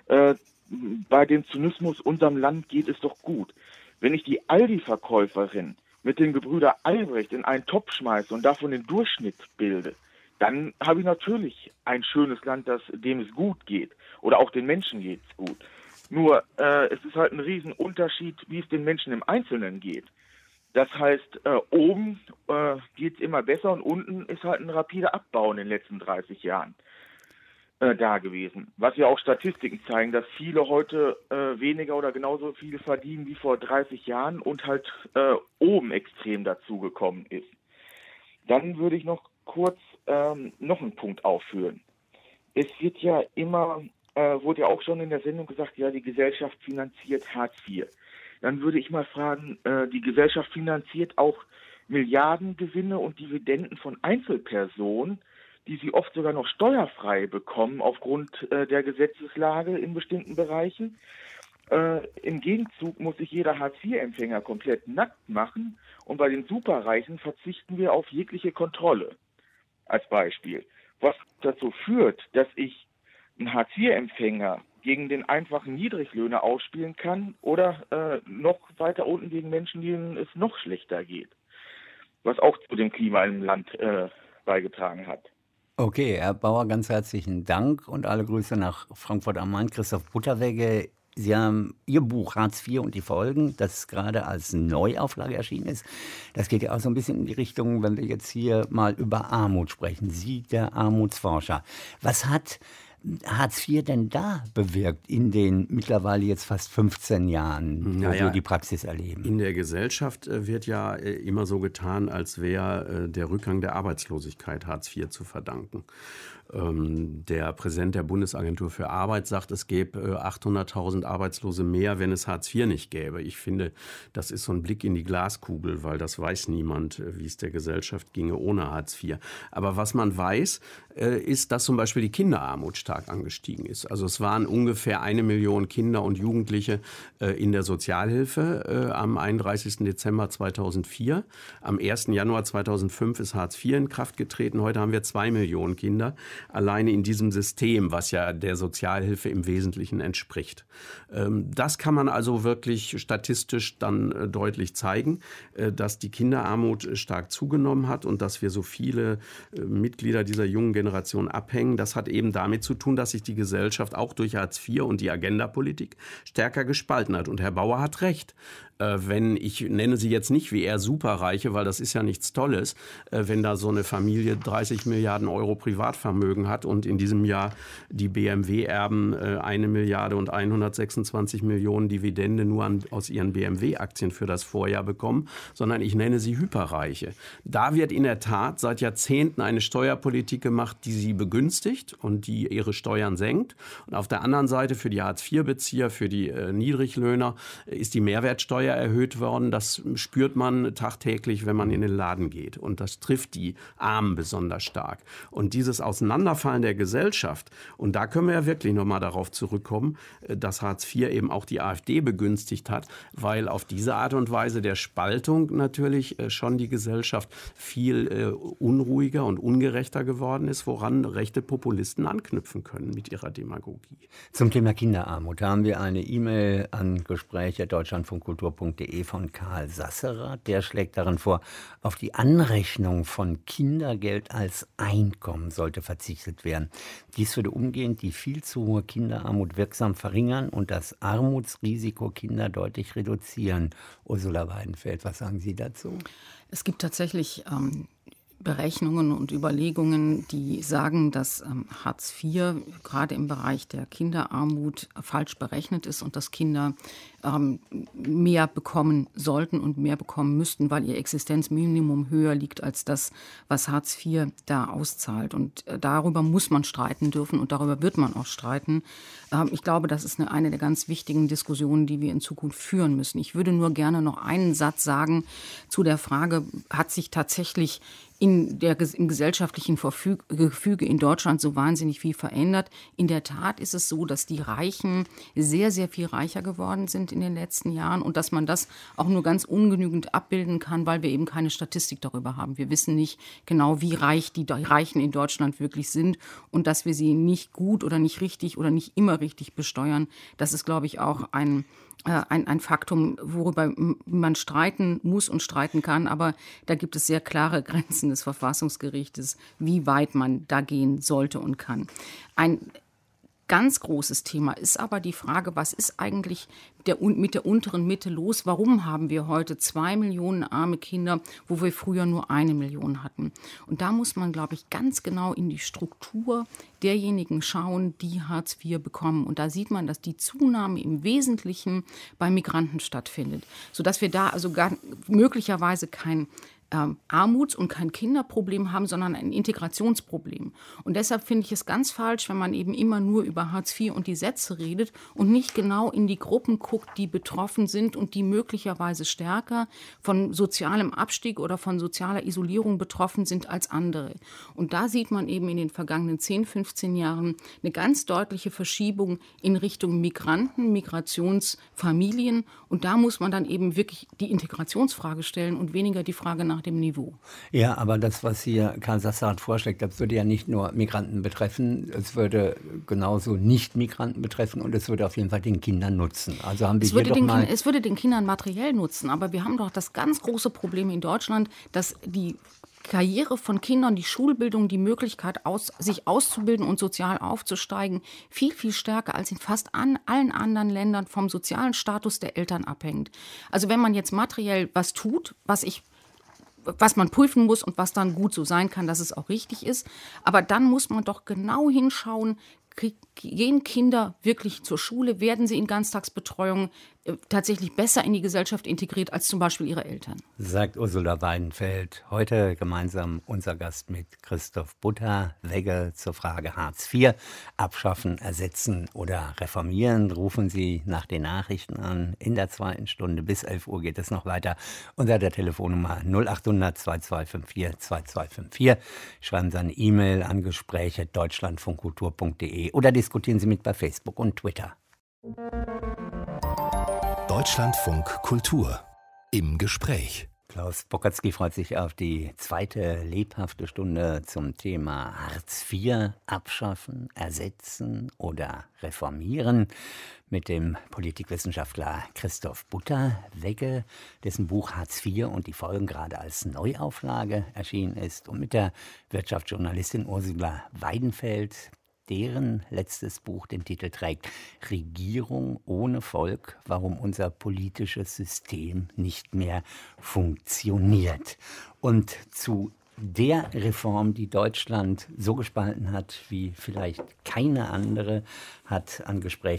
bei dem Zynismus unserem Land geht es doch gut. Wenn ich die Aldi-Verkäuferin mit den Gebrüder Albrecht in einen Topf schmeiße und davon den Durchschnitt bilde, dann habe ich natürlich ein schönes Land, dem es gut geht. Oder auch den Menschen geht es gut. Nur es ist halt ein Riesenunterschied, wie es den Menschen im Einzelnen geht. Das heißt, oben geht es immer besser und unten ist halt ein rapider Abbau in den letzten 30 Jahren da gewesen. Was ja auch Statistiken zeigen, dass viele heute weniger oder genauso viel verdienen wie vor 30 Jahren und halt oben extrem dazugekommen ist. Dann würde ich noch kurz noch einen Punkt aufführen. Es wird ja immer, wurde ja auch schon in der Sendung gesagt, ja, die Gesellschaft finanziert Hartz IV. Dann würde ich mal fragen, die Gesellschaft finanziert auch Milliardengewinne und Dividenden von Einzelpersonen, die sie oft sogar noch steuerfrei bekommen aufgrund der Gesetzeslage in bestimmten Bereichen. Im Gegenzug muss sich jeder Hartz-IV-Empfänger komplett nackt machen und bei den Superreichen verzichten wir auf jegliche Kontrolle. Als Beispiel. Was dazu führt, dass ich einen Hartz-IV-Empfänger gegen den einfachen Niedriglöhner ausspielen kann oder noch weiter unten gegen Menschen, denen es noch schlechter geht. Was auch zu dem Klima im Land beigetragen hat. Okay, Herr Bauer, ganz herzlichen Dank und alle Grüße nach Frankfurt am Main. Christoph Butterwegge, Sie haben Ihr Buch Hartz IV und die Folgen, das gerade als Neuauflage erschienen ist. Das geht ja auch so ein bisschen in die Richtung, wenn wir jetzt hier mal über Armut sprechen. Sie, der Armutsforscher. Was hat Hartz IV denn da bewirkt in den mittlerweile jetzt fast 15 Jahren, wo wir die Praxis erleben? In der Gesellschaft wird ja immer so getan, als wäre der Rückgang der Arbeitslosigkeit Hartz IV zu verdanken. Der Präsident der Bundesagentur für Arbeit sagt, es gäbe 800.000 Arbeitslose mehr, wenn es Hartz IV nicht gäbe. Ich finde, das ist so ein Blick in die Glaskugel, weil das weiß niemand, wie es der Gesellschaft ginge ohne Hartz IV. Aber was man weiß, ist, dass zum Beispiel die Kinderarmut stark angestiegen ist. Also es waren ungefähr 1 Million Kinder und Jugendliche in der Sozialhilfe am 31. Dezember 2004. Am 1. Januar 2005 ist Hartz IV in Kraft getreten. Heute haben wir 2 Millionen Kinder. alleine in diesem System, was ja der Sozialhilfe im Wesentlichen entspricht. Das kann man also wirklich statistisch dann deutlich zeigen, dass die Kinderarmut stark zugenommen hat und dass wir so viele Mitglieder dieser jungen Generation abhängen. Das hat eben damit zu tun, dass sich die Gesellschaft auch durch Hartz IV und die Agendapolitik stärker gespalten hat. Und Herr Bauer hat recht. Wenn, ich nenne sie jetzt nicht wie er Superreiche, weil das ist ja nichts Tolles, wenn da so eine Familie 30 Milliarden Euro Privatvermögen hat und in diesem Jahr die BMW-Erben 1 Milliarde und 126 Millionen Dividende nur aus ihren BMW-Aktien für das Vorjahr bekommen, sondern ich nenne sie Hyperreiche. Da wird in der Tat seit Jahrzehnten eine Steuerpolitik gemacht, die sie begünstigt und die ihre Steuern senkt. Und auf der anderen Seite für die Hartz-IV-Bezieher, für die Niedriglöhner ist die Mehrwertsteuer erhöht worden. Das spürt man tagtäglich, wenn man in den Laden geht. Und das trifft die Armen besonders stark. Und dieses Auseinanderfallen der Gesellschaft, und da können wir ja wirklich nochmal darauf zurückkommen, dass Hartz IV eben auch die AfD begünstigt hat, weil auf diese Art und Weise der Spaltung natürlich schon die Gesellschaft viel unruhiger und ungerechter geworden ist, woran rechte Populisten anknüpfen können mit ihrer Demagogie. Zum Thema Kinderarmut haben wir eine E-Mail an gespräche@deutschlandfunkkultur.de von Karl Sasserer. Der schlägt darin vor, auf die Anrechnung von Kindergeld als Einkommen sollte verzichtet werden. Dies würde umgehend die viel zu hohe Kinderarmut wirksam verringern und das Armutsrisiko Kinder deutlich reduzieren. Ursula Weidenfeld, was sagen Sie dazu? Es gibt tatsächlich Berechnungen und Überlegungen, die sagen, dass Hartz IV gerade im Bereich der Kinderarmut falsch berechnet ist und dass Kinder mehr bekommen sollten und mehr bekommen müssten, weil ihr Existenzminimum höher liegt als das, was Hartz IV da auszahlt. Und darüber muss man streiten dürfen und darüber wird man auch streiten. Ich glaube, das ist eine der ganz wichtigen Diskussionen, die wir in Zukunft führen müssen. Ich würde nur gerne noch einen Satz sagen zu der Frage, hat sich tatsächlich im gesellschaftlichen Gefüge in Deutschland so wahnsinnig viel verändert. In der Tat ist es so, dass die Reichen sehr, sehr viel reicher geworden sind in den letzten Jahren und dass man das auch nur ganz ungenügend abbilden kann, weil wir eben keine Statistik darüber haben. Wir wissen nicht genau, wie reich die Reichen in Deutschland wirklich sind und dass wir sie nicht gut oder nicht richtig oder nicht immer richtig besteuern. Das ist, glaube ich, auch ein Faktum, worüber man streiten muss und streiten kann. Aber da gibt es sehr klare Grenzen des Verfassungsgerichtes, wie weit man da gehen sollte und kann. Ganz großes Thema ist aber die Frage, was ist eigentlich mit der unteren Mitte los? Warum haben wir heute 2 Millionen arme Kinder, wo wir früher nur 1 Million hatten? Und da muss man, glaube ich, ganz genau in die Struktur derjenigen schauen, die Hartz IV bekommen. Und da sieht man, dass die Zunahme im Wesentlichen bei Migranten stattfindet, sodass wir da also möglicherweise kein Armuts- und kein Kinderproblem haben, sondern ein Integrationsproblem. Und deshalb finde ich es ganz falsch, wenn man eben immer nur über Hartz IV und die Sätze redet und nicht genau in die Gruppen guckt, die betroffen sind und die möglicherweise stärker von sozialem Abstieg oder von sozialer Isolierung betroffen sind als andere. Und da sieht man eben in den vergangenen 10, 15 Jahren eine ganz deutliche Verschiebung in Richtung Migranten, Migrationsfamilien. Und da muss man dann eben wirklich die Integrationsfrage stellen und weniger die Frage nach dem Niveau. Ja, aber das, was hier Karl Sasserer vorschlägt, das würde ja nicht nur Migranten betreffen, es würde genauso Nicht-Migranten betreffen und es würde auf jeden Fall den Kindern nutzen. Also haben wir es würde den Kindern materiell nutzen, aber wir haben doch das ganz große Problem in Deutschland, dass die Karriere von Kindern, die Schulbildung, die Möglichkeit, sich auszubilden und sozial aufzusteigen, viel, viel stärker als in fast allen anderen Ländern vom sozialen Status der Eltern abhängt. Also wenn man jetzt materiell was tut, was man prüfen muss und was dann gut so sein kann, dass es auch richtig ist. Aber dann muss man doch genau hinschauen, gehen Kinder wirklich zur Schule, werden sie in Ganztagsbetreuung tatsächlich besser in die Gesellschaft integriert als zum Beispiel ihre Eltern. Sagt Ursula Weidenfeld. Heute gemeinsam unser Gast mit Christoph Butterwegge zur Frage Hartz IV. Abschaffen, ersetzen oder reformieren. Rufen Sie nach den Nachrichten an. In der zweiten Stunde bis 11 Uhr geht es noch weiter unter der Telefonnummer 0800 2254 2254. Schreiben Sie eine E-Mail an gespräche@deutschlandfunkkultur.de oder diskutieren Sie mit bei Facebook und Twitter. Deutschlandfunk Kultur im Gespräch. Klaus Bokatzki freut sich auf die zweite lebhafte Stunde zum Thema Hartz IV abschaffen, ersetzen oder reformieren mit dem Politikwissenschaftler Christoph Butterwegge, dessen Buch Hartz IV und die Folgen gerade als Neuauflage erschienen ist, und mit der Wirtschaftsjournalistin Ursula Weidenfeld, deren letztes Buch den Titel trägt Regierung ohne Volk, warum unser politisches System nicht mehr funktioniert. Und zu der Reform, die Deutschland so gespalten hat wie vielleicht keine andere, hat an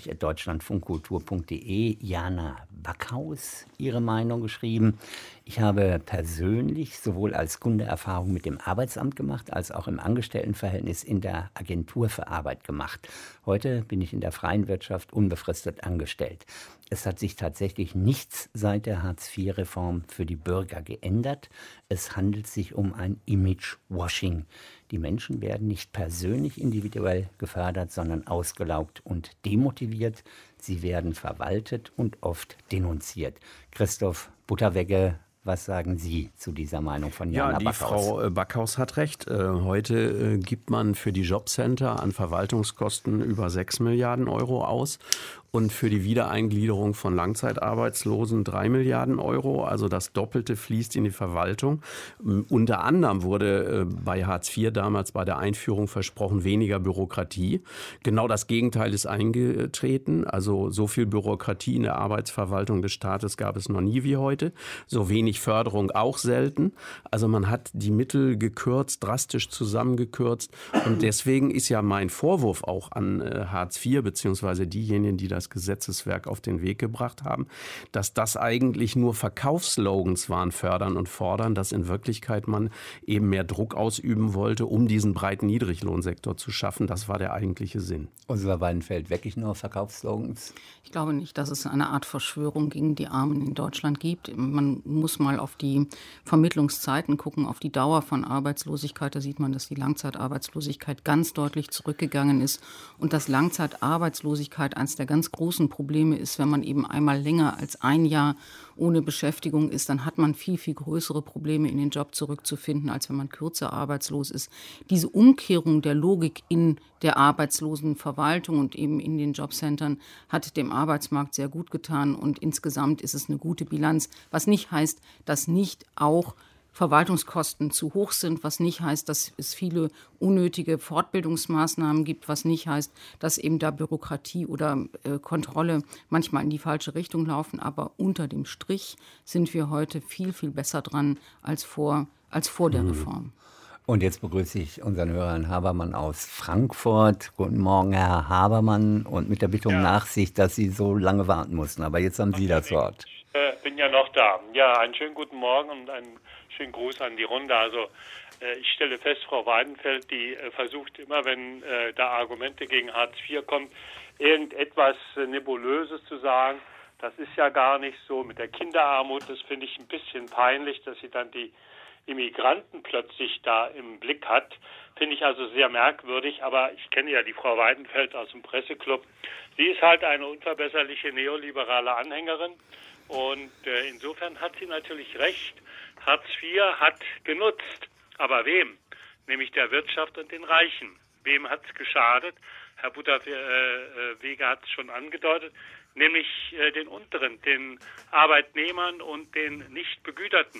gespräch@deutschlandfunkkultur.de Jana Backhaus ihre Meinung geschrieben. Ich habe persönlich sowohl als Kunde Erfahrung mit dem Arbeitsamt gemacht, als auch im Angestelltenverhältnis in der Agentur für Arbeit gemacht. Heute bin ich in der freien Wirtschaft unbefristet angestellt. Es hat sich tatsächlich nichts seit der Hartz-IV-Reform für die Bürger geändert. Es handelt sich um ein Image-Washing. Die Menschen werden nicht persönlich individuell gefördert, sondern ausgelaugt und demotiviert. Sie werden verwaltet und oft denunziert. Christoph Butterwegge, was sagen Sie zu dieser Meinung von Jana Backhaus? Ja, die Frau Backhaus hat recht. Heute gibt man für die Jobcenter an Verwaltungskosten über 6 Milliarden Euro aus und für die Wiedereingliederung von Langzeitarbeitslosen 3 Milliarden Euro. Also das Doppelte fließt in die Verwaltung. Unter anderem wurde bei Hartz IV damals bei der Einführung versprochen, weniger Bürokratie. Genau das Gegenteil ist eingetreten. Also so viel Bürokratie in der Arbeitsverwaltung des Staates gab es noch nie wie heute. So wenig Förderung auch selten. Also man hat die Mittel gekürzt, drastisch zusammengekürzt. Und deswegen ist ja mein Vorwurf auch an Hartz IV beziehungsweise diejenigen, die das Gesetzeswerk auf den Weg gebracht haben, dass das eigentlich nur Verkaufsslogans waren, fördern und fordern, dass in Wirklichkeit man eben mehr Druck ausüben wollte, um diesen breiten Niedriglohnsektor zu schaffen. Das war der eigentliche Sinn. Ursula Weidenfeld, wirklich nur Verkaufsslogans? Ich glaube nicht, dass es eine Art Verschwörung gegen die Armen in Deutschland gibt. Man muss mal auf die Vermittlungszeiten gucken, auf die Dauer von Arbeitslosigkeit. Da sieht man, dass die Langzeitarbeitslosigkeit ganz deutlich zurückgegangen ist und dass Langzeitarbeitslosigkeit eines der ganz großen Probleme ist. Wenn man eben einmal länger als ein Jahr ohne Beschäftigung ist, dann hat man viel, viel größere Probleme, in den Job zurückzufinden, als wenn man kürzer arbeitslos ist. Diese Umkehrung der Logik in der Arbeitslosenverwaltung und eben in den Jobcentern hat dem Arbeitsmarkt sehr gut getan und insgesamt ist es eine gute Bilanz, was nicht heißt, dass nicht auch Verwaltungskosten zu hoch sind, was nicht heißt, dass es viele unnötige Fortbildungsmaßnahmen gibt, was nicht heißt, dass eben da Bürokratie oder Kontrolle manchmal in die falsche Richtung laufen. Aber unter dem Strich sind wir heute viel, viel besser dran als vor der Reform. Und jetzt begrüße ich unseren Hörer Herrn Habermann aus Frankfurt. Guten Morgen, Herr Habermann, und mit der Bitte um Nachsicht, dass Sie so lange warten mussten. Aber jetzt haben Sie das Wort. Ich bin ja noch da. Ja, einen schönen guten Morgen und einen schönen Gruß an die Runde. Also ich stelle fest, Frau Weidenfeld, die versucht immer, wenn da Argumente gegen Hartz IV kommt, irgendetwas Nebulöses zu sagen. Das ist ja gar nicht so. Mit der Kinderarmut, das finde ich ein bisschen peinlich, dass sie dann die Immigranten plötzlich da im Blick hat. Finde ich also sehr merkwürdig, aber ich kenne ja die Frau Weidenfeld aus dem Presseclub. Sie ist halt eine unverbesserliche neoliberale Anhängerin und insofern hat sie natürlich recht. Hartz IV hat genutzt. Aber wem? Nämlich der Wirtschaft und den Reichen. Wem hat es geschadet? Herr Butterwegge hat es schon angedeutet, nämlich den Unteren, den Arbeitnehmern und den nicht Begüterten.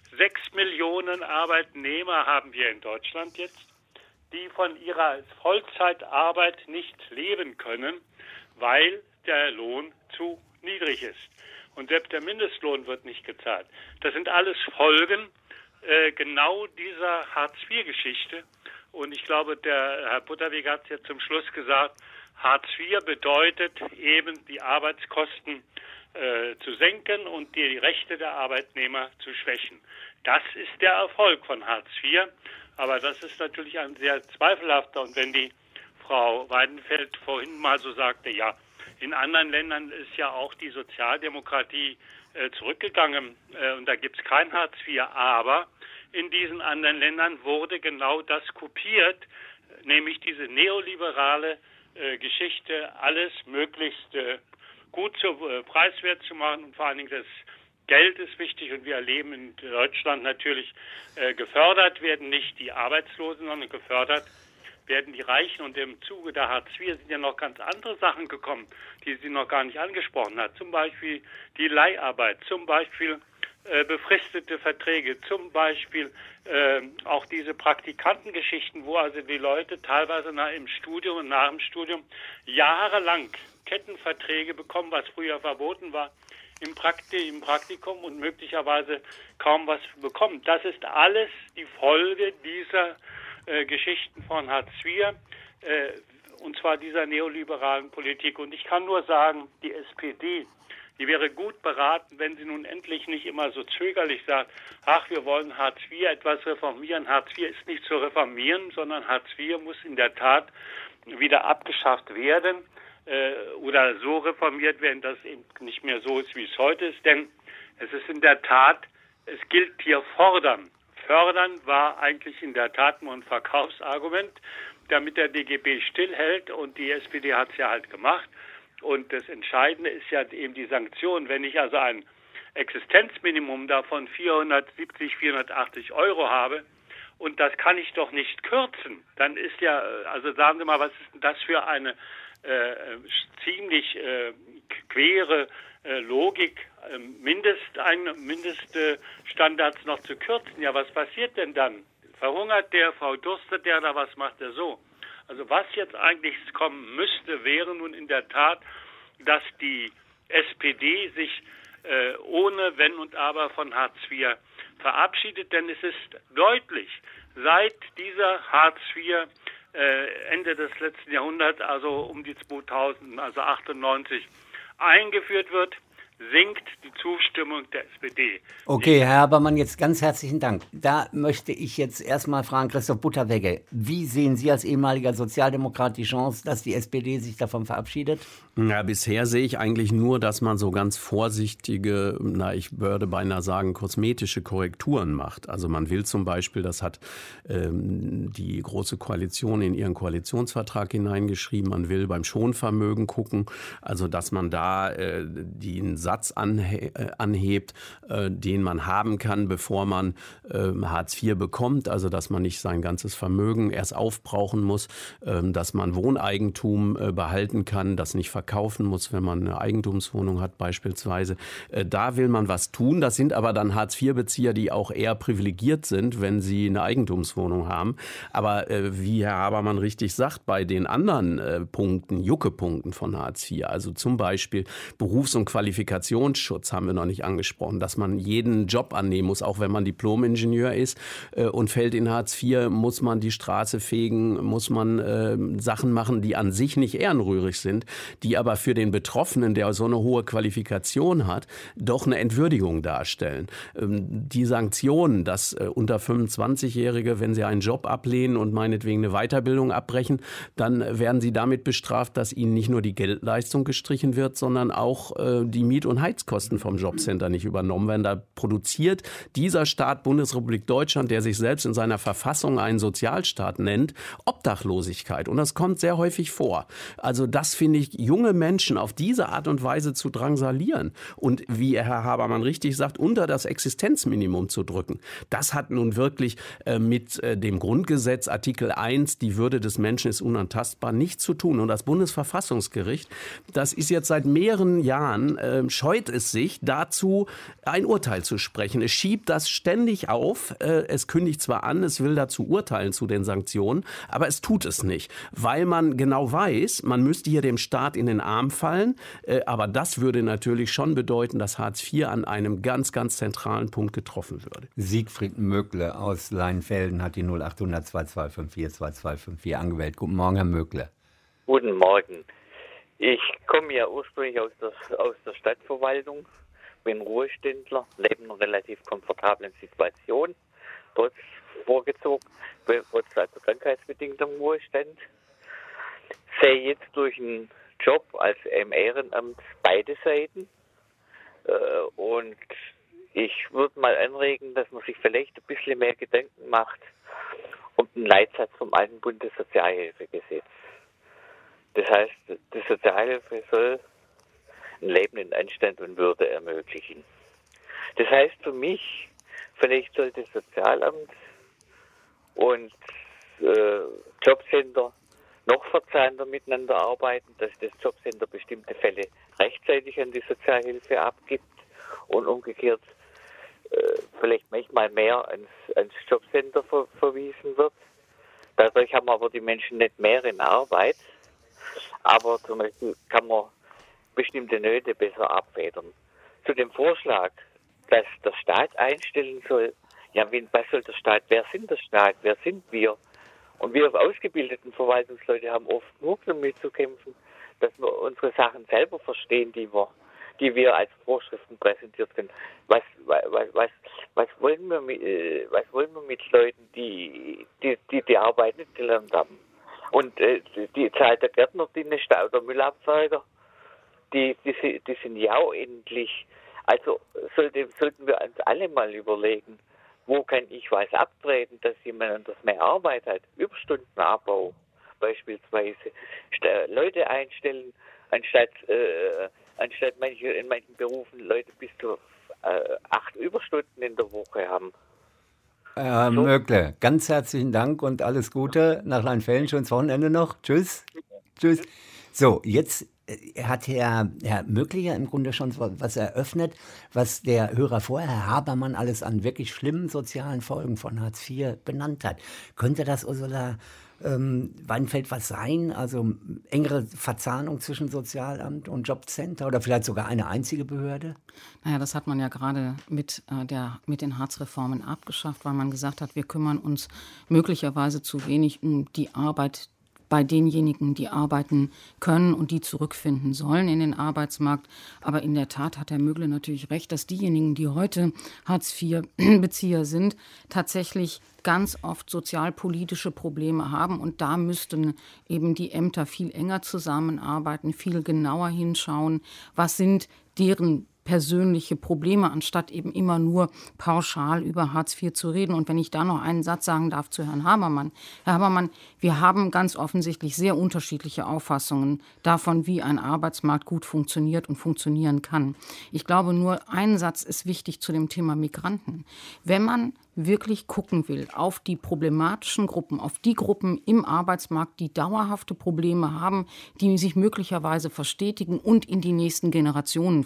6 Millionen Arbeitnehmer haben wir in Deutschland jetzt, die von ihrer Vollzeitarbeit nicht leben können, weil der Lohn zu niedrig ist. Und selbst der Mindestlohn wird nicht gezahlt. Das sind alles Folgen genau dieser Hartz-IV-Geschichte. Und ich glaube, der Herr Butterwegge hat es ja zum Schluss gesagt, Hartz IV bedeutet eben, die Arbeitskosten zu senken und die Rechte der Arbeitnehmer zu schwächen. Das ist der Erfolg von Hartz IV, aber das ist natürlich ein sehr zweifelhafter. Und wenn die Frau Weidenfeld vorhin mal so sagte, ja, in anderen Ländern ist ja auch die Sozialdemokratie zurückgegangen und da gibt es kein Hartz IV, aber in diesen anderen Ländern wurde genau das kopiert, nämlich diese neoliberale Geschichte, alles möglichst gut preiswert zu machen und vor allen Dingen das Geld ist wichtig und wir erleben in Deutschland natürlich gefördert werden nicht die Arbeitslosen, sondern gefördert werden die Reichen. Und im Zuge der Hartz IV sind ja noch ganz andere Sachen gekommen, die sie noch gar nicht angesprochen hat. Zum Beispiel die Leiharbeit, zum Beispiel befristete Verträge, zum Beispiel auch diese Praktikantengeschichten, wo also die Leute teilweise im Studium und nach dem Studium jahrelang Kettenverträge bekommen, was früher verboten war, im Praktikum und möglicherweise kaum was bekommen. Das ist alles die Folge dieser Geschichten von Hartz IV, und zwar dieser neoliberalen Politik. Und ich kann nur sagen, die SPD, die wäre gut beraten, wenn sie nun endlich nicht immer so zögerlich sagt, ach, wir wollen Hartz IV etwas reformieren. Hartz IV ist nicht zu reformieren, sondern Hartz IV muss in der Tat wieder abgeschafft werden oder so reformiert werden, dass es eben nicht mehr so ist, wie es heute ist. Denn es ist in der Tat, es gilt hier fordern. Fördern war eigentlich in der Tat nur ein Verkaufsargument, damit der DGB stillhält, und die SPD hat es ja halt gemacht. Und das Entscheidende ist ja eben die Sanktion. Wenn ich also ein Existenzminimum davon 470, 480 Euro habe und das kann ich doch nicht kürzen, dann ist ja, also sagen Sie mal, was ist denn das für eine ziemlich quere Logik, Mindeststandards noch zu kürzen. Ja, was passiert denn dann? Verhungert der, verdurstet der, oder was macht er so? Also was jetzt eigentlich kommen müsste, wäre nun in der Tat, dass die SPD sich ohne Wenn und Aber von Hartz IV verabschiedet, denn es ist deutlich, seit dieser Hartz IV Ende des letzten Jahrhunderts, also um die 2000, also 98, eingeführt wird, sinkt die Zustimmung der SPD. Okay, Herr Habermann, jetzt ganz herzlichen Dank. Da möchte ich jetzt erstmal fragen, Christoph Butterwegge, wie sehen Sie als ehemaliger Sozialdemokrat die Chance, dass die SPD sich davon verabschiedet? Ja, bisher sehe ich eigentlich nur, dass man so ganz vorsichtige, ich würde beinahe sagen, kosmetische Korrekturen macht. Also man will zum Beispiel, das hat die Große Koalition in ihren Koalitionsvertrag hineingeschrieben, man will beim Schonvermögen gucken, also dass man da den Satz anhebt, den man haben kann, bevor man Hartz IV bekommt, also dass man nicht sein ganzes Vermögen erst aufbrauchen muss, dass man Wohneigentum behalten kann, das nicht verkaufen muss, wenn man eine Eigentumswohnung hat beispielsweise. Da will man was tun. Das sind aber dann Hartz-IV-Bezieher, die auch eher privilegiert sind, wenn sie eine Eigentumswohnung haben. Aber wie Herr Habermann richtig sagt, bei den anderen Punkten, Juckepunkten von Hartz IV, also zum Beispiel Berufs- und Qualifikationsschutz haben wir noch nicht angesprochen, dass man jeden Job annehmen muss, auch wenn man Diplom-Ingenieur ist und fällt in Hartz IV, muss man die Straße fegen, muss man Sachen machen, die an sich nicht ehrenrührig sind, die aber für den Betroffenen, der so eine hohe Qualifikation hat, doch eine Entwürdigung darstellen. Die Sanktionen, dass unter 25-Jährige, wenn sie einen Job ablehnen und meinetwegen eine Weiterbildung abbrechen, dann werden sie damit bestraft, dass ihnen nicht nur die Geldleistung gestrichen wird, sondern auch die Miet- und Heizkosten vom Jobcenter nicht übernommen werden. Da produziert dieser Staat Bundesrepublik Deutschland, der sich selbst in seiner Verfassung einen Sozialstaat nennt, Obdachlosigkeit. Und das kommt sehr häufig vor. Also das finde ich, junge Menschen auf diese Art und Weise zu drangsalieren und, wie Herr Habermann richtig sagt, unter das Existenzminimum zu drücken. Das hat nun wirklich mit dem Grundgesetz Artikel 1, die Würde des Menschen ist unantastbar, nichts zu tun. Und das Bundesverfassungsgericht, das ist jetzt seit mehreren Jahren, scheut es sich dazu, ein Urteil zu sprechen. Es schiebt das ständig auf. Es kündigt zwar an, es will dazu urteilen zu den Sanktionen, aber es tut es nicht, weil man genau weiß, man müsste hier dem Staat in den Arm fallen. Aber das würde natürlich schon bedeuten, dass Hartz IV an einem ganz, ganz zentralen Punkt getroffen würde. Siegfried Möckle aus Leinfelden hat die 0800 2254 2254 angewählt. Guten Morgen, Herr Möckle. Guten Morgen. Ich komme ja ursprünglich aus der Stadtverwaltung, bin Ruheständler, lebe in einer relativ komfortablen Situation, dort vorgezogen, trotz krankheitsbedingtem Ruhestand. Sehe jetzt durch einen Job als im Ehrenamt beide Seiten und ich würde mal anregen, dass man sich vielleicht ein bisschen mehr Gedanken macht um den Leitsatz vom alten Bundessozialhilfegesetz. Das heißt, die Sozialhilfe soll ein Leben in Anstand und Würde ermöglichen. Das heißt für mich, vielleicht sollte das Sozialamt und Jobcenter noch verzahnter miteinander arbeiten, dass das Jobcenter bestimmte Fälle rechtzeitig an die Sozialhilfe abgibt und umgekehrt vielleicht manchmal mehr ans Jobcenter verwiesen wird. Dadurch haben aber die Menschen nicht mehr in Arbeit, aber zum Beispiel kann man bestimmte Nöte besser abfedern. Zu dem Vorschlag, dass der Staat einstellen soll, ja, was soll der Staat? Wer sind der Staat? Wer sind wir? Und wir ausgebildeten Verwaltungsleute haben oft nur damit zu kämpfen, dass wir unsere Sachen selber verstehen, die wir als Vorschriften präsentiert können. Was wollen wir mit Leuten, die Arbeit nicht gelernt haben? Und die Zahl der Gärtner, die eine Stau- oder Müllabfertiger, die sind ja auch endlich. Also sollten wir uns alle mal überlegen, wo kann ich was abtreten, dass jemand anders mehr Arbeit hat? Überstundenabbau beispielsweise. Leute einstellen, anstatt in manchen Berufen Leute bis zu 8 Überstunden in der Woche haben. Herr Möckle, ganz herzlichen Dank und alles Gute. Nach Leinfelden, schönes Wochenende noch. Tschüss. Tschüss. So, jetzt hat Herr Möckle ja im Grunde schon was eröffnet, was der Hörer vorher, Herr Habermann, alles an wirklich schlimmen sozialen Folgen von Hartz IV benannt hat. Könnte das, Ursula Weidenfeld, was sein? Also engere Verzahnung zwischen Sozialamt und Jobcenter oder vielleicht sogar eine einzige Behörde? Naja, das hat man ja gerade mit den Hartz-Reformen abgeschafft, weil man gesagt hat, wir kümmern uns möglicherweise zu wenig um die Arbeit bei denjenigen, die arbeiten können und die zurückfinden sollen in den Arbeitsmarkt. Aber in der Tat hat Herr Möckle natürlich recht, dass diejenigen, die heute Hartz-IV-Bezieher sind, tatsächlich ganz oft sozialpolitische Probleme haben. Und da müssten eben die Ämter viel enger zusammenarbeiten, viel genauer hinschauen, was sind deren persönliche Probleme, anstatt eben immer nur pauschal über Hartz IV zu reden. Und wenn ich da noch einen Satz sagen darf zu Herrn Habermann. Herr Habermann, wir haben ganz offensichtlich sehr unterschiedliche Auffassungen davon, wie ein Arbeitsmarkt gut funktioniert und funktionieren kann. Ich glaube, nur ein Satz ist wichtig zu dem Thema Migranten. Wenn man wirklich gucken will auf die problematischen Gruppen, auf die Gruppen im Arbeitsmarkt, die dauerhafte Probleme haben, die sich möglicherweise verstetigen und in die nächsten Generationen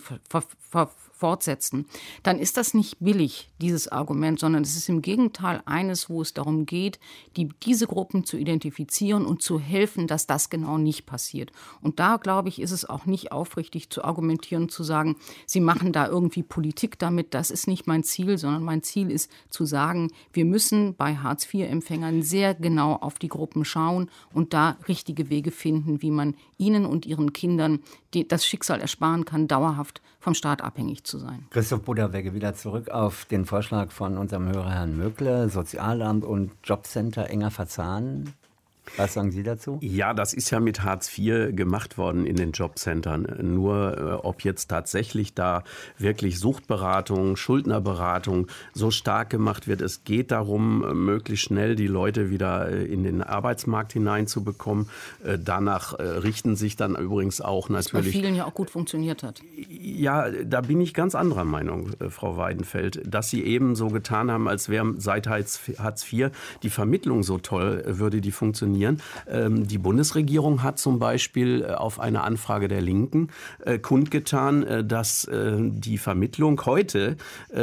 fortsetzen, dann ist das nicht billig, dieses Argument, sondern es ist im Gegenteil eines, wo es darum geht, diese Gruppen zu identifizieren und zu helfen, dass das genau nicht passiert. Und da, glaube ich, ist es auch nicht aufrichtig zu argumentieren, zu sagen, Sie machen da irgendwie Politik damit. Das ist nicht mein Ziel, sondern mein Ziel ist zu sagen, wir müssen bei Hartz-IV-Empfängern sehr genau auf die Gruppen schauen und da richtige Wege finden, wie man ihnen und ihren Kindern das Schicksal ersparen kann, dauerhaft vom Staat abhängig zu sein. Christoph Budderwegge wieder zurück auf den Vorschlag von unserem Hörer Herrn Möckle, Sozialamt und Jobcenter enger verzahnen. Was sagen Sie dazu? Ja, das ist ja mit Hartz IV gemacht worden in den Jobcentern. Nur ob jetzt tatsächlich da wirklich Suchtberatung, Schuldnerberatung so stark gemacht wird. Es geht darum, möglichst schnell die Leute wieder in den Arbeitsmarkt hineinzubekommen. Danach richten sich dann übrigens auch natürlich... Was bei vielen ja auch gut funktioniert hat. Ja, da bin ich ganz anderer Meinung, Frau Weidenfeld, dass Sie eben so getan haben, als wäre seit Hartz IV die Vermittlung so toll, würde die funktionieren. Die Bundesregierung hat zum Beispiel auf eine Anfrage der Linken kundgetan, dass die Vermittlung heute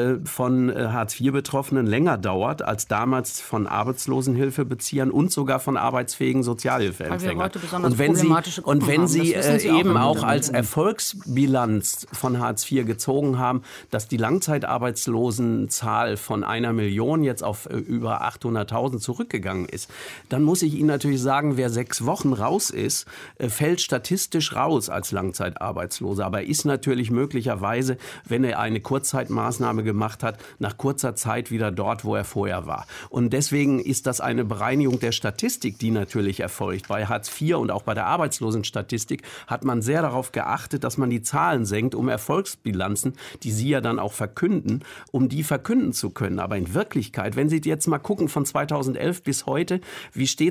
von Hartz-IV-Betroffenen länger dauert als damals von Arbeitslosenhilfebeziehern und sogar von arbeitsfähigen Sozialhilfeempfängern. Und wenn Sie eben auch als Erfolgsbilanz von Hartz IV gezogen haben, dass die Langzeitarbeitslosenzahl von 1 Million jetzt auf über 800.000 zurückgegangen ist, dann muss ich Ihnen natürlich sagen, wer 6 Wochen raus ist, fällt statistisch raus als Langzeitarbeitsloser. Aber ist natürlich möglicherweise, wenn er eine Kurzzeitmaßnahme gemacht hat, nach kurzer Zeit wieder dort, wo er vorher war. Und deswegen ist das eine Bereinigung der Statistik, die natürlich erfolgt. Bei Hartz IV und auch bei der Arbeitslosenstatistik hat man sehr darauf geachtet, dass man die Zahlen senkt, um Erfolgsbilanzen, die Sie ja dann auch verkünden, um die verkünden zu können. Aber in Wirklichkeit, wenn Sie jetzt mal gucken von 2011 bis heute, wie steht es denn um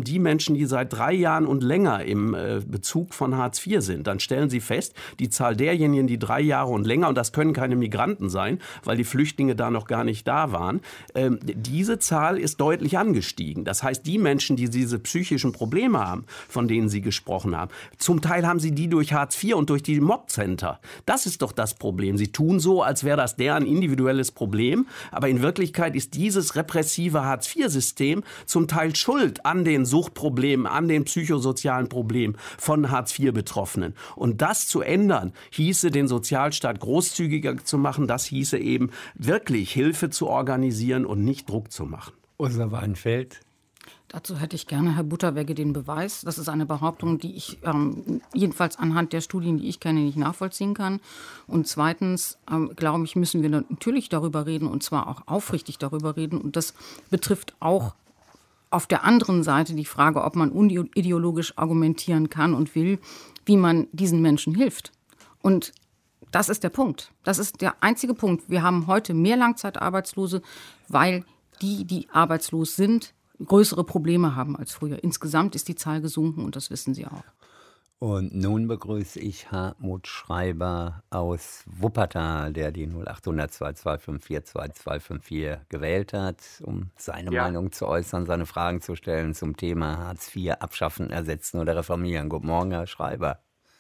um die Menschen, die seit 3 Jahren und länger im Bezug von Hartz IV sind. Dann stellen Sie fest, die Zahl derjenigen, die 3 Jahre und länger, und das können keine Migranten sein, weil die Flüchtlinge da noch gar nicht da waren, diese Zahl ist deutlich angestiegen. Das heißt, die Menschen, die diese psychischen Probleme haben, von denen Sie gesprochen haben, zum Teil haben sie die durch Hartz IV und durch die Mobcenter. Das ist doch das Problem. Sie tun so, als wäre das deren individuelles Problem, aber in Wirklichkeit ist dieses repressive Hartz-IV-System zum Teil schuld an den Suchtproblemen, an den psychosozialen Problemen von Hartz-IV-Betroffenen. Und das zu ändern, hieße den Sozialstaat großzügiger zu machen, das hieße eben wirklich Hilfe zu organisieren und nicht Druck zu machen. Ursula Weidenfeld. Dazu hätte ich gerne, Herr Butterwegge, den Beweis. Das ist eine Behauptung, die ich jedenfalls anhand der Studien, die ich kenne, nicht nachvollziehen kann. Und zweitens, glaube ich, müssen wir natürlich darüber reden, und zwar auch aufrichtig darüber reden. Und das betrifft auch auf der anderen Seite die Frage, ob man unideologisch argumentieren kann und will, wie man diesen Menschen hilft. Und das ist der Punkt. Das ist der einzige Punkt. Wir haben heute mehr Langzeitarbeitslose, weil die arbeitslos sind, größere Probleme haben als früher. Insgesamt ist die Zahl gesunken und das wissen Sie auch. Und nun begrüße ich Hartmut Schreiber aus Wuppertal, der die 0800 2254 2254 gewählt hat, um seine Meinung zu äußern, seine Fragen zu stellen zum Thema Hartz IV abschaffen, ersetzen oder reformieren. Guten Morgen, Herr Schreiber.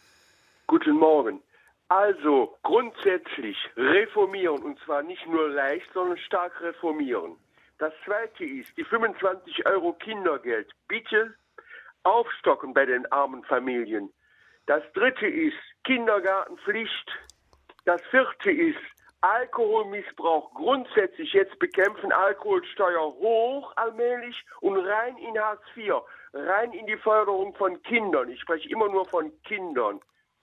Guten Morgen. Also grundsätzlich reformieren, und zwar nicht nur leicht, sondern stark reformieren. Das Zweite ist, die 25 € Kindergeld bitte aufstocken bei den armen Familien. Das Dritte ist Kindergartenpflicht. Das Vierte ist Alkoholmissbrauch grundsätzlich jetzt bekämpfen, Alkoholsteuer hoch allmählich und rein in Hartz IV, rein in die Förderung von Kindern. Ich spreche immer nur von Kindern.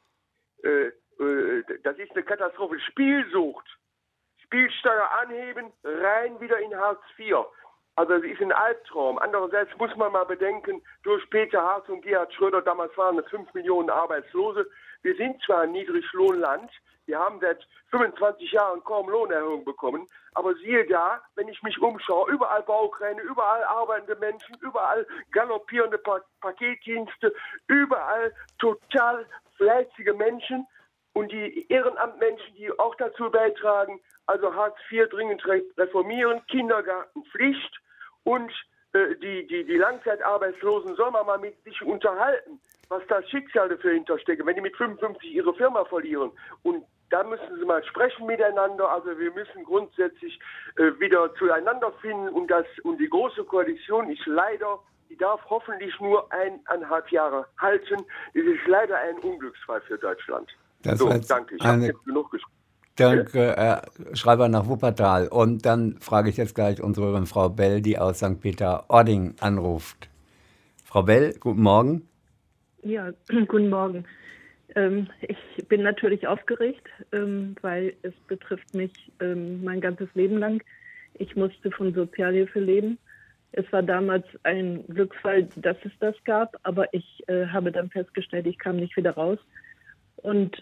Das ist eine Katastrophe. Spielsucht. Spielsteuer anheben, rein wieder in Hartz IV. Also es ist ein Albtraum. Andererseits muss man mal bedenken, durch Peter Hartz und Gerhard Schröder, damals waren es 5 Millionen Arbeitslose. Wir sind zwar ein Niedriglohnland, wir haben seit 25 Jahren kaum Lohnerhöhung bekommen, aber siehe da, wenn ich mich umschaue, überall Baukräne, überall arbeitende Menschen, überall galoppierende Paketdienste, überall total fleißige Menschen und die Ehrenamtmenschen, die auch dazu beitragen. Also Hartz IV dringend reformieren, Kindergartenpflicht und die Langzeitarbeitslosen soll man mal mit sich unterhalten, was das Schicksal dafür hintersteckt, wenn die mit 55 ihre Firma verlieren. Und da müssen sie mal sprechen miteinander. Also wir müssen grundsätzlich wieder zueinander finden und die Große Koalition ist leider, die darf hoffentlich nur 1,5 Jahre halten. Es ist leider ein Unglücksfall für Deutschland. Danke. Ich habe jetzt genug gesprochen. Danke, Herr Schreiber nach Wuppertal. Und dann frage ich jetzt gleich unsere Frau Bell, die aus St. Peter-Ording anruft. Frau Bell, guten Morgen. Ja, guten Morgen. Ich bin natürlich aufgeregt, weil es betrifft mich mein ganzes Leben lang. Ich musste von Sozialhilfe leben. Es war damals ein Glücksfall, dass es das gab, aber ich habe dann festgestellt, ich kam nicht wieder raus. Und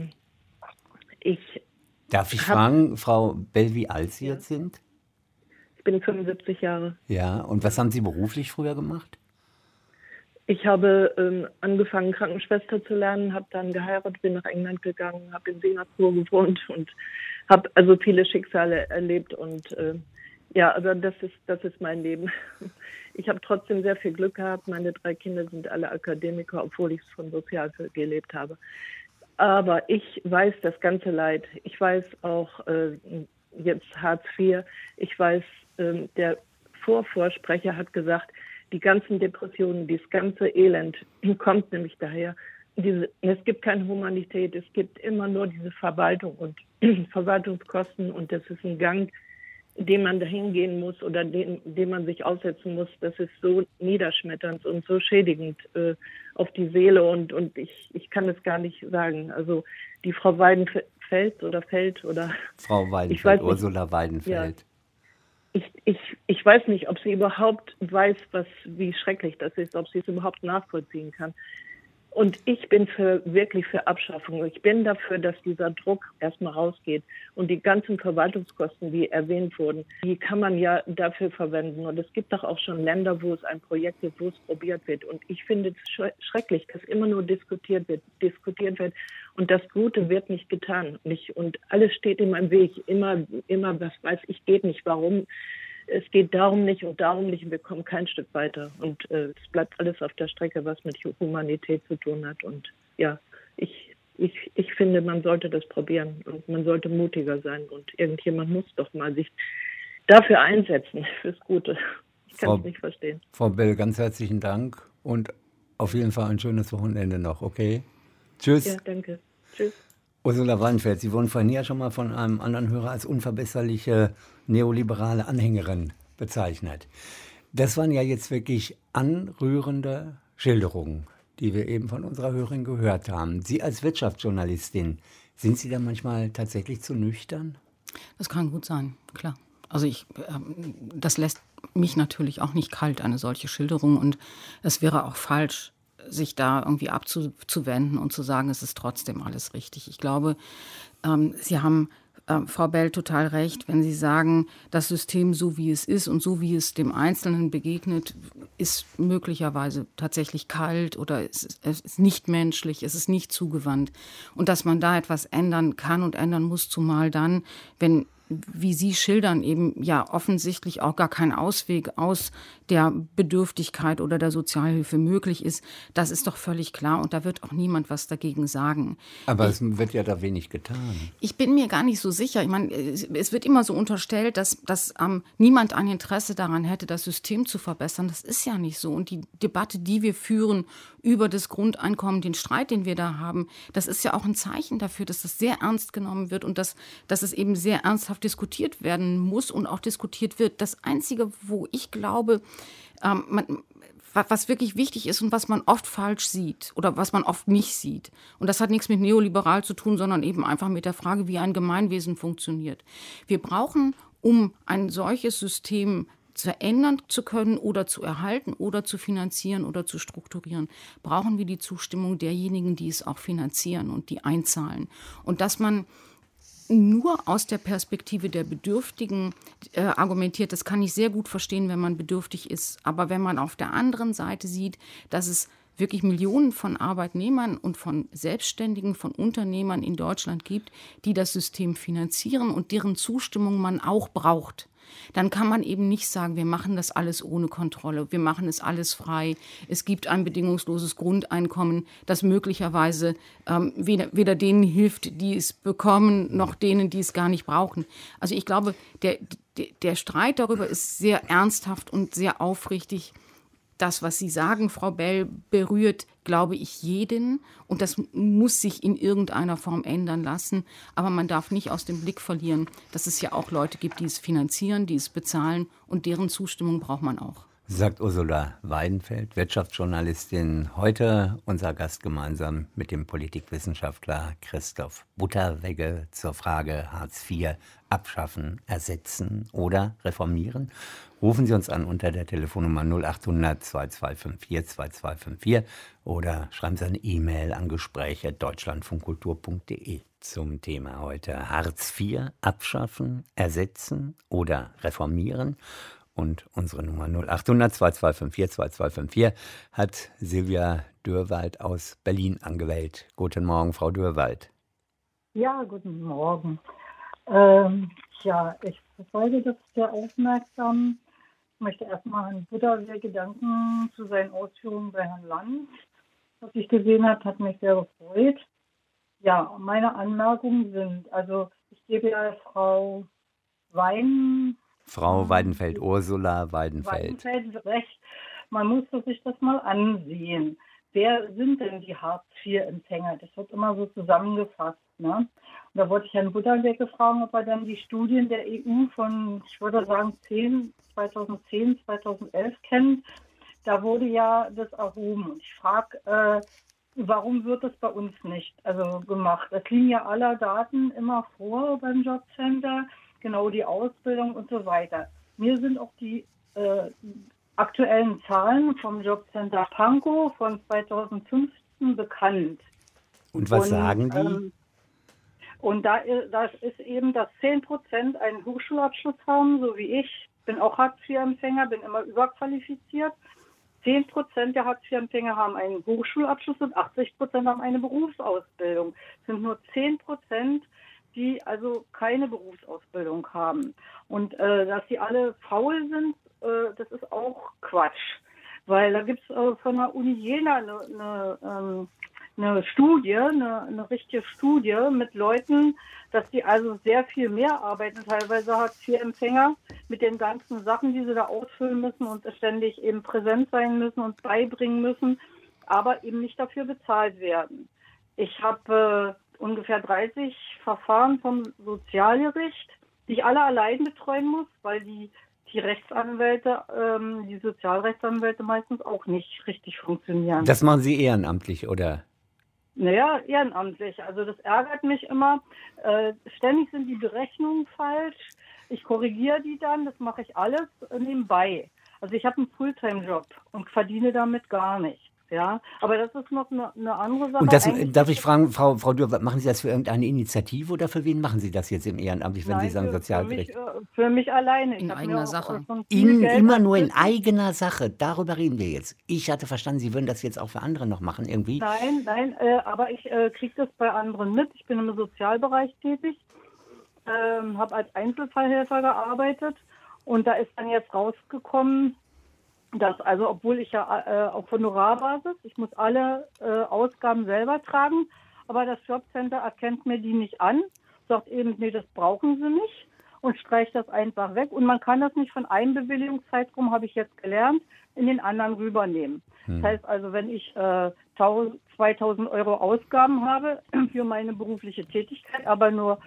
Darf ich fragen, Frau Bell, wie alt Sie jetzt sind? Ich bin 75 Jahre. Ja, und was haben Sie beruflich früher gemacht? Ich habe angefangen, Krankenschwester zu lernen, habe dann geheiratet, bin nach England gegangen, habe in Singapur gewohnt und habe also viele Schicksale erlebt. Und also das ist mein Leben. Ich habe trotzdem sehr viel Glück gehabt. Meine 3 Kinder sind alle Akademiker, obwohl ich von Sozialhilfe gelebt habe. Aber ich weiß das ganze Leid. Ich weiß auch jetzt Hartz IV. Ich weiß, der Vorsprecher hat gesagt, die ganzen Depressionen, dieses ganze Elend kommt nämlich daher. Es gibt keine Humanität, es gibt immer nur diese Verwaltung und Verwaltungskosten und das ist ein Gang, dem man dahin gehen muss oder dem man sich aussetzen muss. Das ist so niederschmetternd und so schädigend auf die Seele und ich kann es gar nicht sagen. Also die Frau Weidenfeld oder Frau Weidenfeld, Ursula Weidenfeld. Ja, ich weiß nicht, ob sie überhaupt weiß, wie schrecklich das ist, ob sie es überhaupt nachvollziehen kann. Und ich bin wirklich für Abschaffung. Ich bin dafür, dass dieser Druck erstmal rausgeht. Und die ganzen Verwaltungskosten, die erwähnt wurden, die kann man ja dafür verwenden. Und es gibt doch auch schon Länder, wo es ein Projekt gibt, wo es probiert wird. Und ich finde es schrecklich, dass immer nur diskutiert wird. Und das Gute wird nicht getan. Und alles steht in meinem Weg. Immer, was weiß ich, geht nicht. Warum? Es geht darum nicht und wir kommen kein Stück weiter. Und es bleibt alles auf der Strecke, was mit Humanität zu tun hat. Und ja, ich finde, man sollte das probieren und man sollte mutiger sein. Und irgendjemand muss doch mal sich dafür einsetzen, fürs Gute. Ich kann es nicht verstehen. Frau Bell, ganz herzlichen Dank und auf jeden Fall ein schönes Wochenende noch, okay? Tschüss. Ja, danke. Tschüss. Ursula Weidenfeld, Sie wurden vorhin ja schon mal von einem anderen Hörer als unverbesserliche neoliberale Anhängerin bezeichnet. Das waren ja jetzt wirklich anrührende Schilderungen, die wir eben von unserer Hörerin gehört haben. Sie als Wirtschaftsjournalistin, sind Sie da manchmal tatsächlich zu nüchtern? Das kann gut sein, klar. Also das lässt mich natürlich auch nicht kalt, eine solche Schilderung. Und es wäre auch falsch, sich da irgendwie abzuwenden und zu sagen, es ist trotzdem alles richtig. Ich glaube, Sie haben, Frau Bell, total recht, wenn Sie sagen, das System so wie es ist und so wie es dem Einzelnen begegnet, ist möglicherweise tatsächlich kalt oder es ist nicht menschlich, es ist nicht zugewandt. Und dass man da etwas ändern kann und ändern muss, zumal dann, wenn, wie Sie schildern, eben ja offensichtlich auch gar kein Ausweg aus der Bedürftigkeit oder der Sozialhilfe möglich ist, das ist doch völlig klar und da wird auch niemand was dagegen sagen. Aber es wird ja da wenig getan. Ich bin mir gar nicht so sicher. Ich meine, es wird immer so unterstellt, dass niemand ein Interesse daran hätte, das System zu verbessern. Das ist ja nicht so. Und die Debatte, die wir führen über das Grundeinkommen, den Streit, den wir da haben, das ist ja auch ein Zeichen dafür, dass das sehr ernst genommen wird und dass es eben sehr ernsthaft diskutiert werden muss und auch diskutiert wird. Das Einzige, wo ich glaube, was wirklich wichtig ist und was man oft falsch sieht oder was man oft nicht sieht. Und das hat nichts mit neoliberal zu tun, sondern eben einfach mit der Frage, wie ein Gemeinwesen funktioniert. Wir brauchen, um ein solches System verändern zu können oder zu erhalten oder zu finanzieren oder zu strukturieren, brauchen wir die Zustimmung derjenigen, die es auch finanzieren und die einzahlen. Und dass man nur aus der Perspektive der Bedürftigen argumentiert, das kann ich sehr gut verstehen, wenn man bedürftig ist. Aber wenn man auf der anderen Seite sieht, dass es wirklich Millionen von Arbeitnehmern und von Selbstständigen, von Unternehmern in Deutschland gibt, die das System finanzieren und deren Zustimmung man auch braucht, dann kann man eben nicht sagen, wir machen das alles ohne Kontrolle, wir machen es alles frei. Es gibt ein bedingungsloses Grundeinkommen, das möglicherweise weder denen hilft, die es bekommen, noch denen, die es gar nicht brauchen. Also ich glaube, der Streit darüber ist sehr ernsthaft und sehr aufrichtig. Das, was Sie sagen, Frau Bell, berührt, glaube ich, jeden. Und das muss sich in irgendeiner Form ändern lassen. Aber man darf nicht aus dem Blick verlieren, dass es ja auch Leute gibt, die es finanzieren, die es bezahlen. Und deren Zustimmung braucht man auch. Sagt Ursula Weidenfeld, Wirtschaftsjournalistin, heute unser Gast gemeinsam mit dem Politikwissenschaftler Christoph Butterwegge zur Frage Hartz IV abschaffen, ersetzen oder reformieren. Rufen Sie uns an unter der Telefonnummer 0800 2254 2254 oder schreiben Sie eine E-Mail an gespräch@deutschlandfunkkultur.de. Zum Thema heute Hartz IV abschaffen, ersetzen oder reformieren. Und unsere Nummer 0800 2254 2254 hat Silvia Dürrwald aus Berlin angewählt. Guten Morgen, Frau Dürrwald. Ja, guten Morgen. Ich verfolge das sehr aufmerksam. Ich möchte erstmal Herrn Butterwegge danken zu seinen Ausführungen bei Herrn Lanz. Was ich gesehen habe, hat mich sehr gefreut. Ja, meine Anmerkungen sind, also ich gebe ja Frau Weidenfeld, Ursula Weidenfeld recht. Man muss sich das mal ansehen. Wer sind denn die Hartz-IV-Empfänger? Das wird immer so zusammengefasst. Ne? Und da wollte ich Herrn Butterwegge fragen, ob er dann die Studien der EU von, ich würde sagen, 2010, 2011 kennt. Da wurde ja das erhoben. Und ich frage, warum wird das bei uns nicht gemacht? Es liegen ja alle Daten immer vor beim Jobcenter, genau die Ausbildung und so weiter. Mir sind auch die aktuellen Zahlen vom Jobcenter Pankow von 2015 Ärzten bekannt. Und was sagen die? Und das ist eben, dass 10% einen Hochschulabschluss haben, so wie ich. Bin auch Hartz-IV-Empfänger, bin immer überqualifiziert. 10% der Hartz-IV-Empfänger haben einen Hochschulabschluss und 80% haben eine Berufsausbildung. Es sind nur 10%, die also keine Berufsausbildung haben. Und dass die alle faul sind, das ist auch Quatsch. Weil da gibt es von der Uni Jena eine Studie, eine richtige Studie mit Leuten, dass die also sehr viel mehr arbeiten, teilweise Hartz-IV-Empfänger, mit den ganzen Sachen, die sie da ausfüllen müssen und ständig eben präsent sein müssen und beibringen müssen, aber eben nicht dafür bezahlt werden. Ich habe ungefähr 30 Verfahren vom Sozialgericht, die ich alle allein betreuen muss, weil die Rechtsanwälte, die Sozialrechtsanwälte meistens auch nicht richtig funktionieren. Das machen Sie ehrenamtlich, oder? Naja, ehrenamtlich. Also das ärgert mich immer. Ständig sind die Berechnungen falsch. Ich korrigiere die dann, das mache ich alles nebenbei. Also ich habe einen Fulltime-Job und verdiene damit gar nichts. Ja, aber das ist noch eine andere Sache. Und das, darf ich fragen, Frau Dürr, machen Sie das für irgendeine Initiative oder für wen machen Sie das jetzt im Ehrenamt, wenn Sie sagen Sozialgericht? Für mich alleine. In eigener Sache. Immer nur in eigener Sache, darüber reden wir jetzt. Ich hatte verstanden, Sie würden das jetzt auch für andere noch machen irgendwie. Nein, aber ich kriege das bei anderen mit. Ich bin im Sozialbereich tätig, habe als Einzelfallhelfer gearbeitet und da ist dann jetzt rausgekommen, dass also, obwohl ich ja auf Honorarbasis, ich muss alle Ausgaben selber tragen, aber das Jobcenter erkennt mir die nicht an, sagt eben, nee, das brauchen sie nicht und streicht das einfach weg. Und man kann das nicht von einem Bewilligungszeitraum, habe ich jetzt gelernt, in den anderen rübernehmen. Das heißt also, wenn ich 2.000 Euro Ausgaben habe für meine berufliche Tätigkeit, aber nur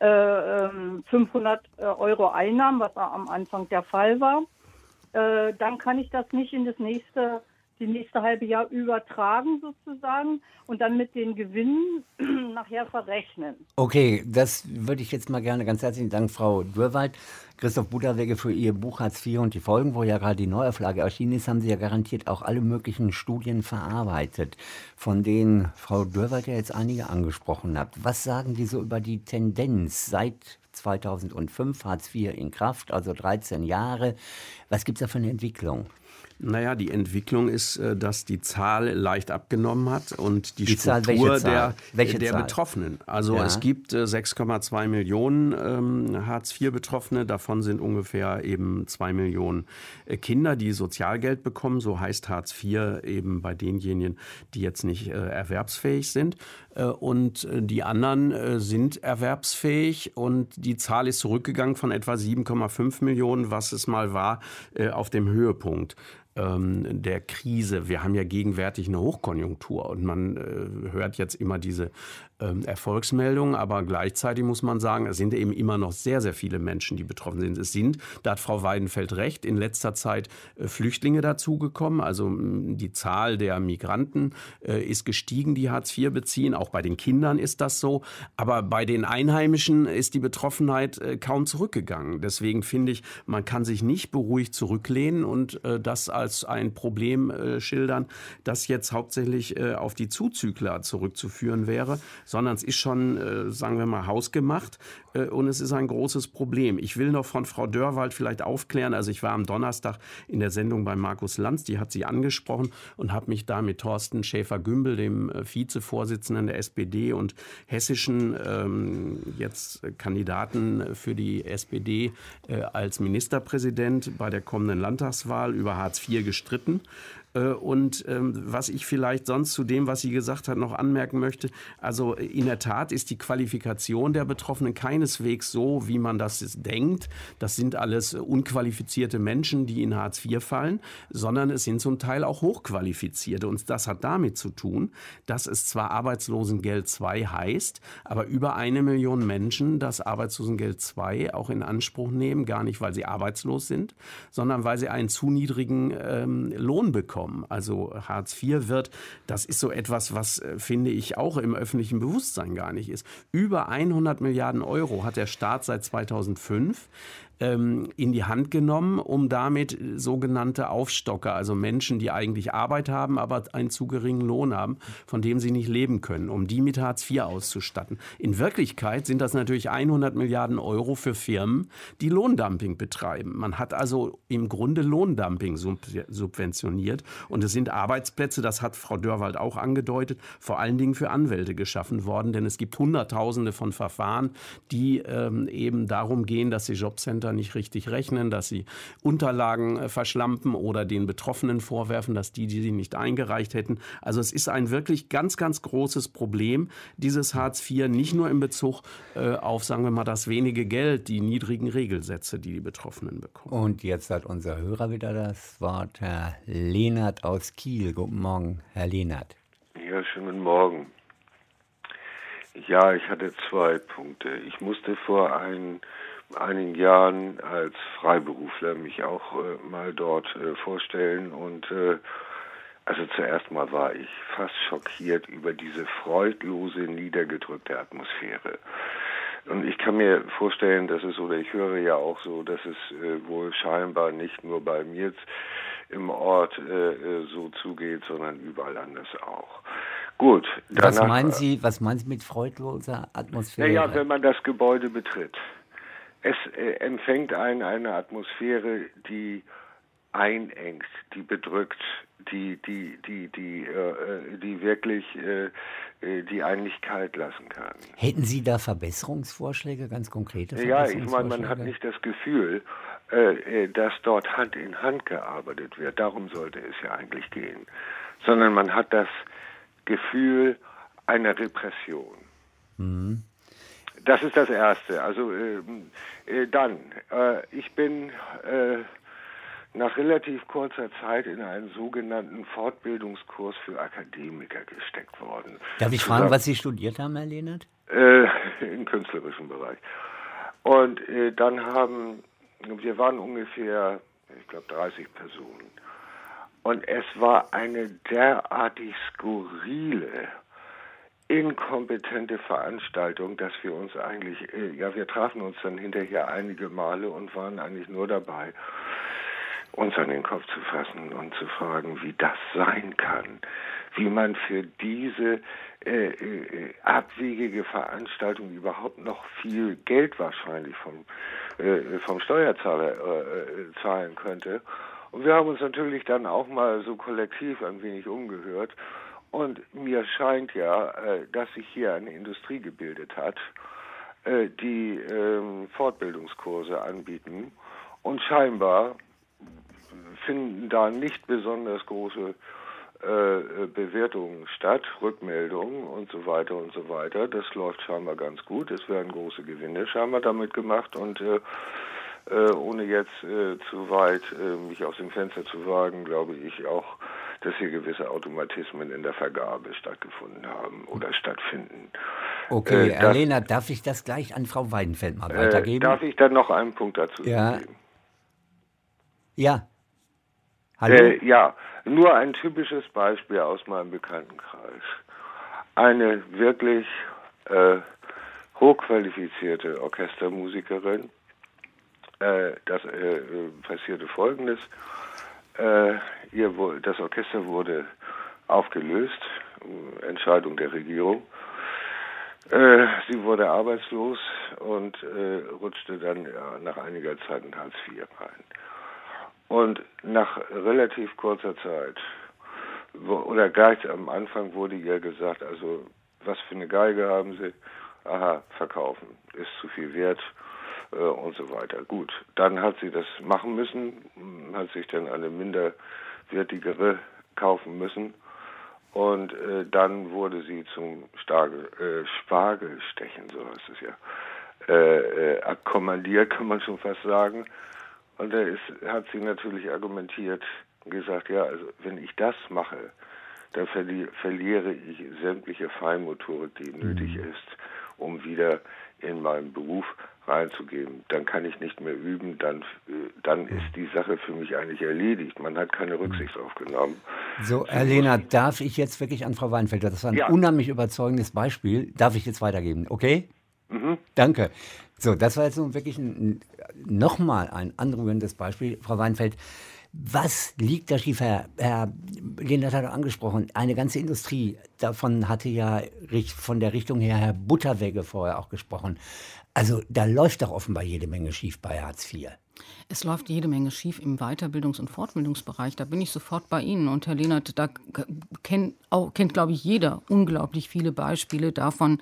500 Euro Einnahmen, was am Anfang der Fall war, dann kann ich das nicht in die nächste halbe Jahr übertragen sozusagen und dann mit den Gewinnen nachher verrechnen. Okay, das würde ich jetzt mal gerne, ganz herzlichen Dank, Frau Dürrwald. Christoph Butterwegge, für Ihr Buch Hartz IV und die Folgen, wo ja gerade die Neuauflage erschienen ist, haben Sie ja garantiert auch alle möglichen Studien verarbeitet, von denen Frau Dürrwald ja jetzt einige angesprochen hat. Was sagen die so über die Tendenz seit 2005, Hartz IV in Kraft, also 13 Jahre. Was gibt es da für eine Entwicklung? Naja, die Entwicklung ist, dass die Zahl leicht abgenommen hat und die Struktur der Betroffenen. Also es gibt 6,2 Millionen Hartz-IV-Betroffene. Davon sind ungefähr eben 2 Millionen Kinder, die Sozialgeld bekommen. So heißt Hartz IV eben bei denjenigen, die jetzt nicht erwerbsfähig sind. Und die anderen sind erwerbsfähig und die Zahl ist zurückgegangen von etwa 7,5 Millionen, was es mal war, auf dem Höhepunkt der Krise. Wir haben ja gegenwärtig eine Hochkonjunktur und man hört jetzt immer diese Erfolgsmeldungen, aber gleichzeitig muss man sagen, es sind eben immer noch sehr, sehr viele Menschen, die betroffen sind. Es sind, da hat Frau Weidenfeld recht, in letzter Zeit Flüchtlinge dazugekommen. Also die Zahl der Migranten ist gestiegen, die Hartz IV beziehen. Auch bei den Kindern ist das so. Aber bei den Einheimischen ist die Betroffenheit kaum zurückgegangen. Deswegen finde ich, man kann sich nicht beruhigt zurücklehnen und das als ein Problem schildern, das jetzt hauptsächlich auf die Zuzügler zurückzuführen wäre, sondern es ist schon, sagen wir mal, hausgemacht und es ist ein großes Problem. Ich will noch von Frau Dürrwald vielleicht aufklären, also ich war am Donnerstag in der Sendung bei Markus Lanz, die hat sie angesprochen und habe mich da mit Thorsten Schäfer-Gümbel, dem Vizevorsitzenden der SPD und hessischen jetzt Kandidaten für die SPD als Ministerpräsident bei der kommenden Landtagswahl über Hartz IV gestritten. Und was ich vielleicht sonst zu dem, was sie gesagt hat, noch anmerken möchte, also in der Tat ist die Qualifikation der Betroffenen keineswegs so, wie man das denkt. Das sind alles unqualifizierte Menschen, die in Hartz IV fallen, sondern es sind zum Teil auch Hochqualifizierte. Und das hat damit zu tun, dass es zwar Arbeitslosengeld II heißt, aber über 1 Million Menschen das Arbeitslosengeld II auch in Anspruch nehmen, gar nicht, weil sie arbeitslos sind, sondern weil sie einen zu niedrigen Lohn bekommen. Also Hartz IV das ist so etwas, was, finde ich, auch im öffentlichen Bewusstsein gar nicht ist. Über 100 Milliarden Euro hat der Staat seit 2005 in die Hand genommen, um damit sogenannte Aufstocker, also Menschen, die eigentlich Arbeit haben, aber einen zu geringen Lohn haben, von dem sie nicht leben können, um die mit Hartz IV auszustatten. In Wirklichkeit sind das natürlich 100 Milliarden Euro für Firmen, die Lohndumping betreiben. Man hat also im Grunde Lohndumping subventioniert und es sind Arbeitsplätze, das hat Frau Dörwald auch angedeutet, vor allen Dingen für Anwälte geschaffen worden, denn es gibt Hunderttausende von Verfahren, die eben darum gehen, dass die Jobcenter nicht richtig rechnen, dass sie Unterlagen verschlampen oder den Betroffenen vorwerfen, dass die sie nicht eingereicht hätten. Also es ist ein wirklich ganz, ganz großes Problem, dieses Hartz IV, nicht nur in Bezug auf, sagen wir mal, das wenige Geld, die niedrigen Regelsätze, die die Betroffenen bekommen. Und jetzt hat unser Hörer wieder das Wort, Herr Lehnert aus Kiel. Guten Morgen, Herr Lehnert. Ja, schönen guten Morgen. Ja, ich hatte 2 Punkte. Ich musste vor einigen Jahren als Freiberufler mich auch mal dort vorstellen und also zuerst mal war ich fast schockiert über diese freudlose, niedergedrückte Atmosphäre. Und ich kann mir vorstellen, dass es, oder ich höre ja auch so, dass es wohl scheinbar nicht nur bei mir jetzt im Ort so zugeht, sondern überall anders auch. Gut. Danach, was meinen Sie mit freudloser Atmosphäre? Naja, wenn man das Gebäude betritt. Es empfängt einen eine Atmosphäre, die einengt, die bedrückt, die wirklich die einen nicht kalt lassen kann. Hätten Sie da Verbesserungsvorschläge, ganz konkrete Verbesserungsvorschläge? Ja, ich meine, man hat nicht das Gefühl, dass dort Hand in Hand gearbeitet wird. Darum sollte es ja eigentlich gehen. Sondern man hat das Gefühl einer Repression. Mhm. Das ist das Erste. Also dann, ich bin nach relativ kurzer Zeit in einen sogenannten Fortbildungskurs für Akademiker gesteckt worden. Darf ich fragen, was Sie studiert haben, Herr Lehnert? Im künstlerischen Bereich. Und dann wir waren ungefähr, ich glaube, 30 Personen. Und es war eine derartig skurrile, inkompetente Veranstaltung, dass wir uns eigentlich, wir trafen uns dann hinterher einige Male und waren eigentlich nur dabei, uns an den Kopf zu fassen und zu fragen, wie das sein kann, wie man für diese abwegige Veranstaltung überhaupt noch viel Geld wahrscheinlich vom Steuerzahler zahlen könnte. Und wir haben uns natürlich dann auch mal so kollektiv ein wenig umgehört. Und mir scheint ja, dass sich hier eine Industrie gebildet hat, die Fortbildungskurse anbieten. Und scheinbar finden da nicht besonders große Bewertungen statt, Rückmeldungen und so weiter und so weiter. Das läuft scheinbar ganz gut. Es werden große Gewinne scheinbar damit gemacht und ohne jetzt zu weit mich aus dem Fenster zu wagen, glaube ich auch, dass hier gewisse Automatismen in der Vergabe stattgefunden haben oder stattfinden. Okay, Herr Lehnert, darf ich das gleich an Frau Weidenfeld mal weitergeben? Darf ich dann noch einen Punkt dazu geben? Ja. Hallo? Ja, nur ein typisches Beispiel aus meinem Bekanntenkreis. Eine wirklich hochqualifizierte Orchestermusikerin. Das passierte Folgendes. Das Orchester wurde aufgelöst, Entscheidung der Regierung. Sie wurde arbeitslos und rutschte dann nach einiger Zeit in Hartz IV rein. Und nach relativ kurzer Zeit, oder gleich am Anfang wurde ihr gesagt, also was für eine Geige haben Sie? Aha, verkaufen, ist zu viel wert. Und so weiter. Gut, dann hat sie das machen müssen, hat sich dann eine minderwertigere kaufen müssen und dann wurde sie zum Spargelstechen, so heißt es ja, abkommandiert, kann man schon fast sagen. Und da hat sie natürlich argumentiert und gesagt, ja, also wenn ich das mache, dann verliere ich sämtliche Feinmotorik, die nötig ist, um wieder in meinen Beruf reinzugeben. Dann kann ich nicht mehr üben, dann ist die Sache für mich eigentlich erledigt. Man hat keine Rücksicht drauf genommen. So, Herr Lehnert, darf ich jetzt wirklich an Frau Weidenfeld, das war ein unheimlich überzeugendes Beispiel, darf ich jetzt weitergeben, okay? Danke. So, das war jetzt nun wirklich nochmal ein anrührendes Beispiel, Frau Weinfeld. Was liegt da schief, Herr Lehnert hat angesprochen, eine ganze Industrie, davon hatte ja von der Richtung her Herr Butterwegge vorher auch gesprochen. Also da läuft doch offenbar jede Menge schief bei Hartz IV. Es läuft jede Menge schief im Weiterbildungs- und Fortbildungsbereich. Da bin ich sofort bei Ihnen. Und Herr Lehnert, da kennt, glaube ich, jeder unglaublich viele Beispiele davon,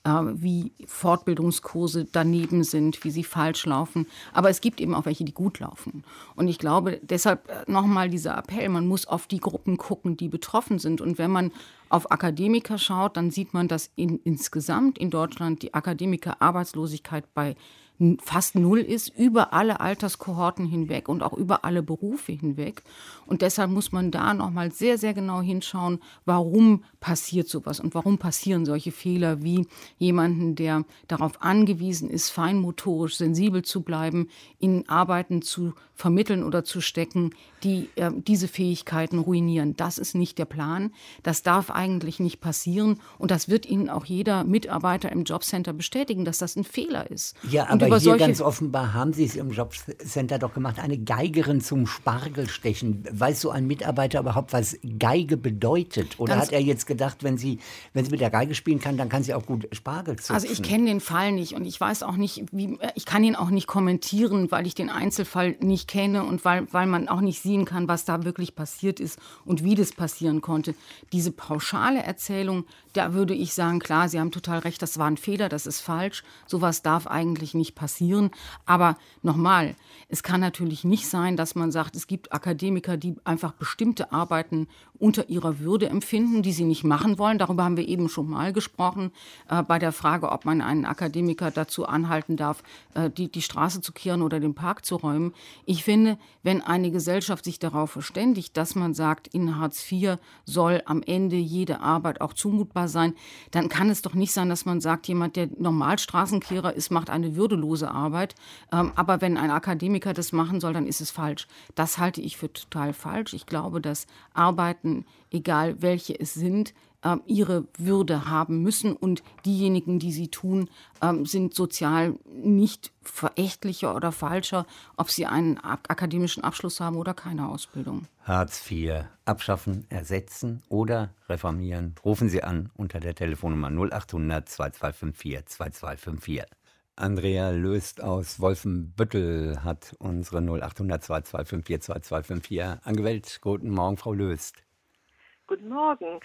wie Fortbildungskurse daneben sind, wie sie falsch laufen. Aber es gibt eben auch welche, die gut laufen. Und ich glaube, deshalb nochmal dieser Appell, man muss auf die Gruppen gucken, die betroffen sind. Und wenn man auf Akademiker schaut, dann sieht man, dass insgesamt in Deutschland die Akademikerarbeitslosigkeit bei fast null ist, über alle Alterskohorten hinweg und auch über alle Berufe hinweg. Und deshalb muss man da nochmal sehr, sehr genau hinschauen, warum passiert sowas und warum passieren solche Fehler wie jemanden, der darauf angewiesen ist, feinmotorisch sensibel zu bleiben, in Arbeiten zu vermitteln oder zu stecken, die diese Fähigkeiten ruinieren. Das ist nicht der Plan. Das darf eigentlich nicht passieren. Und das wird Ihnen auch jeder Mitarbeiter im Jobcenter bestätigen, dass das ein Fehler ist. Ja, aber hier ganz offenbar haben Sie es im Jobcenter doch gemacht, eine Geigerin zum Spargelstechen. Weiß so ein Mitarbeiter überhaupt, was Geige bedeutet? Oder hat er jetzt gedacht, wenn sie mit der Geige spielen kann, dann kann sie auch gut Spargel zupfen? Also ich kenne den Fall nicht und ich weiß auch nicht, ich kann ihn auch nicht kommentieren, weil ich den Einzelfall nicht kenne und weil man auch nicht sehen kann, was da wirklich passiert ist und wie das passieren konnte. Diese pauschale Erzählung, da würde ich sagen, klar, Sie haben total recht, das war ein Fehler, das ist falsch. Sowas darf eigentlich nicht passieren. Aber nochmal, es kann natürlich nicht sein, dass man sagt, es gibt Akademiker, die einfach bestimmte Arbeiten unter ihrer Würde empfinden, die sie nicht machen wollen. Darüber haben wir eben schon mal gesprochen, bei der Frage, ob man einen Akademiker dazu anhalten darf, die Straße zu kehren oder den Park zu räumen. Ich finde, wenn eine Gesellschaft sich darauf verständigt, dass man sagt, in Hartz IV soll am Ende jede Arbeit auch zumutbar sein, dann kann es doch nicht sein, dass man sagt, jemand, der normal Straßenkehrer ist, macht eine würdelose Arbeit. Aber wenn ein Akademiker das machen soll, dann ist es falsch. Das halte ich für total falsch. Ich glaube, dass Arbeiten, egal welche es sind, ihre Würde haben müssen und diejenigen, die sie tun, sind sozial nicht verächtlicher oder falscher, ob sie einen akademischen Abschluss haben oder keine Ausbildung. Hartz IV abschaffen, ersetzen oder reformieren? Rufen Sie an unter der Telefonnummer 0800 2254 2254. Andrea Löst aus Wolfenbüttel hat unsere 0800 2254 2254 angewählt. Guten Morgen, Frau Löst. Guten Morgen.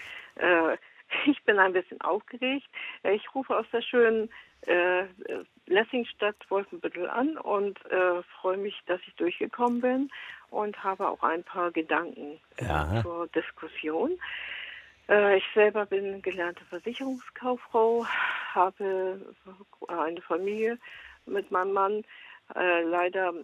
Ich bin ein bisschen aufgeregt. Ich rufe aus der schönen Lessingstadt Wolfenbüttel an und freue mich, dass ich durchgekommen bin und habe auch ein paar Gedanken zur Diskussion. Ich selber bin gelernte Versicherungskauffrau, habe eine Familie mit meinem Mann. Leider,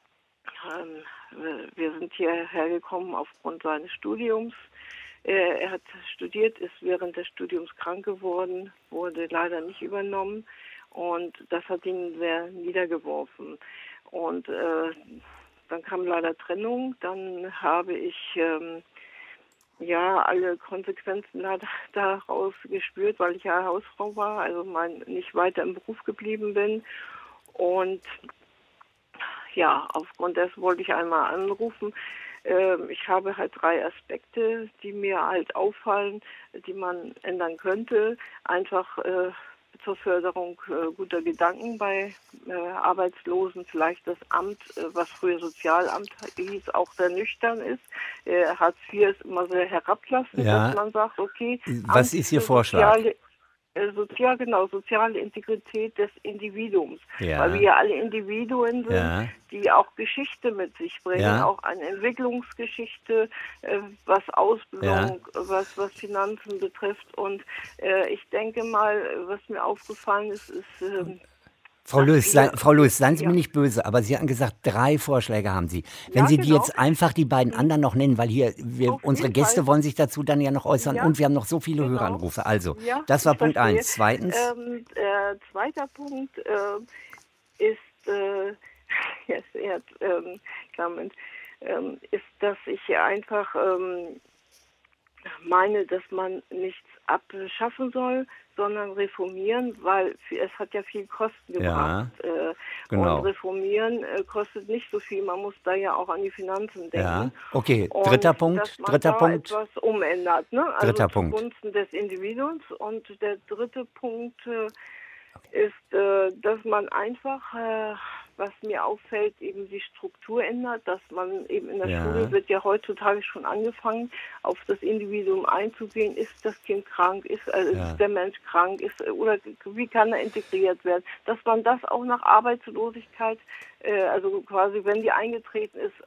wir sind hierher gekommen aufgrund seines Studiums. Er hat studiert, ist während des Studiums krank geworden, wurde leider nicht übernommen und das hat ihn sehr niedergeworfen. Und dann kam leider Trennung, dann habe ich alle Konsequenzen leider daraus gespürt, weil ich ja Hausfrau war, also nicht weiter im Beruf geblieben bin. Und aufgrund dessen wollte ich einmal anrufen. Ich habe halt 3 Aspekte, die mir halt auffallen, die man ändern könnte. Einfach zur Förderung guter Gedanken bei Arbeitslosen, vielleicht das Amt, was früher Sozialamt hieß, auch sehr nüchtern ist. Hartz IV ist immer sehr herablassend, dass man sagt, okay. Was ist Ihr Vorschlag? Soziale Integrität des Individuums. Weil wir ja alle Individuen sind, die auch Geschichte mit sich bringen, auch eine Entwicklungsgeschichte, was Ausbildung, was Finanzen betrifft. Und ich denke mal, was mir aufgefallen ist, Frau Löß, seien Sie mir nicht böse, aber Sie haben gesagt, 3 Vorschläge haben Sie. Wenn Sie die jetzt einfach die beiden anderen noch nennen, weil hier unsere Gäste wollen sich dazu dann ja noch äußern und wir haben noch so viele Höreranrufe. Also, das war Punkt 1. Zweitens? Zweiter Punkt ist, ist, dass ich einfach meine, dass man nichts abschaffen soll, sondern reformieren, weil es hat ja viel Kosten gebracht. Genau. Und reformieren kostet nicht so viel. Man muss da ja auch an die Finanzen denken. Ja, okay. Und Dritter Punkt. dass man da etwas umändert, ne? Also zugunsten des Individuums. Und der dritte Punkt ist, dass man einfach, was mir auffällt, eben die Struktur ändert, dass man eben in der Schule wird ja heutzutage schon angefangen, auf das Individuum einzugehen. Ist das Kind krank? Ist der Mensch krank? Oder wie kann er integriert werden? Dass man das auch nach Arbeitslosigkeit, also quasi, wenn die eingetreten ist,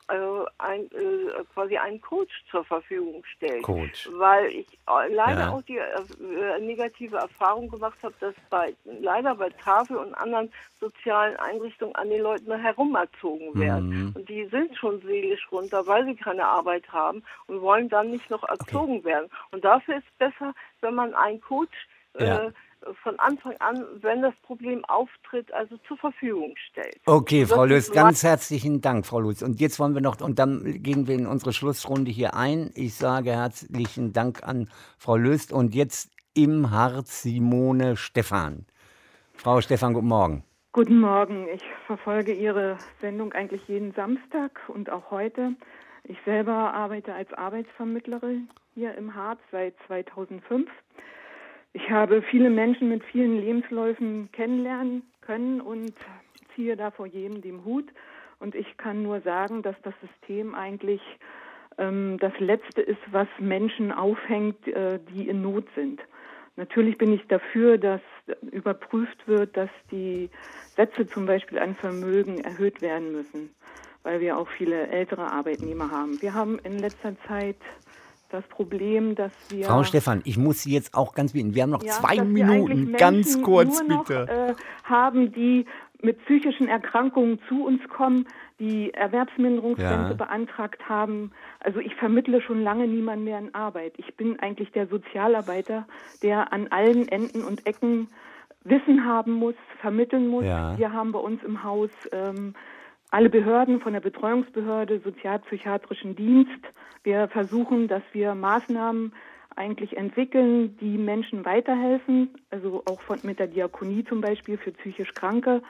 quasi einen Coach zur Verfügung stellt. Weil ich leider auch die negative Erfahrung gemacht habe, dass leider bei Tafel und anderen sozialen Einrichtungen an den Leuten herumerzogen werden. Und die sind schon seelisch runter, weil sie keine Arbeit haben und wollen dann nicht noch erzogen werden. Und dafür ist es besser, wenn man einen Coach von Anfang an, wenn das Problem auftritt, also zur Verfügung stellt. Okay, Frau Löst, ganz herzlichen Dank, Frau Lutz. Und jetzt wollen wir noch, und dann gehen wir in unsere Schlussrunde hier ein. Ich sage herzlichen Dank an Frau Löst und jetzt im Harz Simone Stephan. Frau Stephan, guten Morgen. Guten Morgen. Ich verfolge Ihre Sendung eigentlich jeden Samstag und auch heute. Ich selber arbeite als Arbeitsvermittlerin hier im Harz seit 2005. Ich habe viele Menschen mit vielen Lebensläufen kennenlernen können und ziehe da vor jedem den Hut. Und ich kann nur sagen, dass das System eigentlich das Letzte ist, was Menschen aufhängt, die in Not sind. Natürlich bin ich dafür, dass überprüft wird, dass die Sätze zum Beispiel an Vermögen erhöht werden müssen, weil wir auch viele ältere Arbeitnehmer haben. Wir haben in letzter Zeit das Problem, dass wir... Frau Stephan, ich muss Sie jetzt auch ganz bitten. Wir haben noch 2 Minuten, ganz kurz nur bitte. Noch, haben, die mit psychischen Erkrankungen zu uns kommen, die Erwerbsminderungsrente beantragt haben. Also ich vermittle schon lange niemanden mehr in Arbeit. Ich bin eigentlich der Sozialarbeiter, der an allen Enden und Ecken Wissen haben muss, vermitteln muss. Wir haben bei uns im Haus alle Behörden, von der Betreuungsbehörde, sozialpsychiatrischen Dienst. Wir versuchen, dass wir Maßnahmen eigentlich entwickeln, die Menschen weiterhelfen, also auch mit der Diakonie zum Beispiel für psychisch Kranke,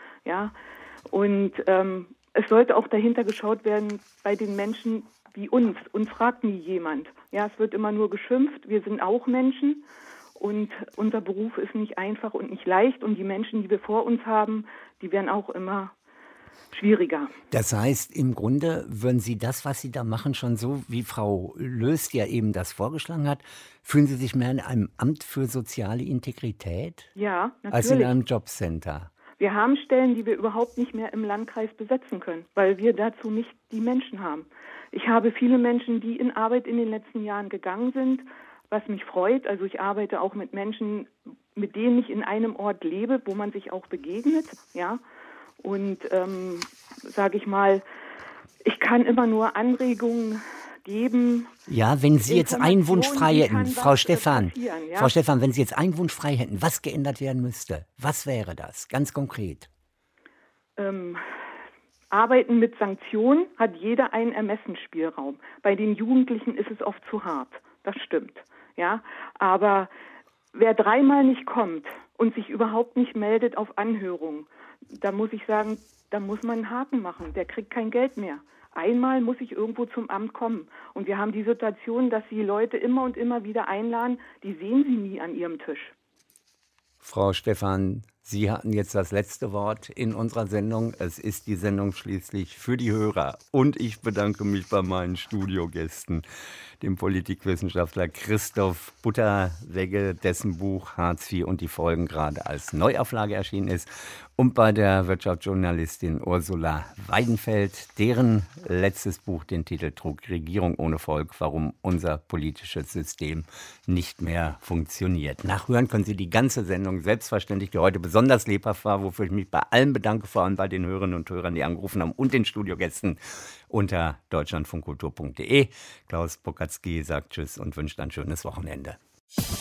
Und es sollte auch dahinter geschaut werden bei den Menschen wie uns. Uns fragt nie jemand. Ja, es wird immer nur geschimpft. Wir sind auch Menschen und unser Beruf ist nicht einfach und nicht leicht. Und die Menschen, die wir vor uns haben, die werden auch immer schwieriger. Das heißt, im Grunde würden Sie das, was Sie da machen, schon so, wie Frau Löst ja eben das vorgeschlagen hat, fühlen Sie sich mehr in einem Amt für soziale Integrität? Ja, natürlich. Als in einem Jobcenter? Wir haben Stellen, die wir überhaupt nicht mehr im Landkreis besetzen können, weil wir dazu nicht die Menschen haben. Ich habe viele Menschen, die in Arbeit in den letzten Jahren gegangen sind, was mich freut. Also ich arbeite auch mit Menschen, mit denen ich in einem Ort lebe, wo man sich auch begegnet, Und sage ich mal, ich kann immer nur Anregungen geben. Ja, wenn Sie jetzt einen Wunsch frei hätten, Frau Stephan, Frau Stephan, wenn Sie jetzt einen Wunsch frei hätten, was geändert werden müsste, was wäre das, ganz konkret? Arbeiten mit Sanktionen hat jeder einen Ermessensspielraum. Bei den Jugendlichen ist es oft zu hart, das stimmt. Aber wer 3-mal nicht kommt und sich überhaupt nicht meldet auf Anhörung, da muss ich sagen, da muss man einen Haken machen. Der kriegt kein Geld mehr. Einmal muss ich irgendwo zum Amt kommen. Und wir haben die Situation, dass Sie Leute immer und immer wieder einladen, die sehen Sie nie an Ihrem Tisch. Frau Stephan, Sie hatten jetzt das letzte Wort in unserer Sendung. Es ist die Sendung schließlich für die Hörer. Und ich bedanke mich bei meinen Studiogästen, dem Politikwissenschaftler Christoph Butterwegge, dessen Buch Hartz IV und die Folgen gerade als Neuauflage erschienen ist, und bei der Wirtschaftsjournalistin Ursula Weidenfeld, deren letztes Buch den Titel trug Regierung ohne Volk, warum unser politisches System nicht mehr funktioniert. Nachhören können Sie die ganze Sendung selbstverständlich, die heute besonders lebhaft war, wofür ich mich bei allen bedanke, vor allem bei den Hörerinnen und Hörern, die angerufen haben, und den Studiogästen unter deutschlandfunkkultur.de. Klaus Bokatzki sagt Tschüss und wünscht ein schönes Wochenende.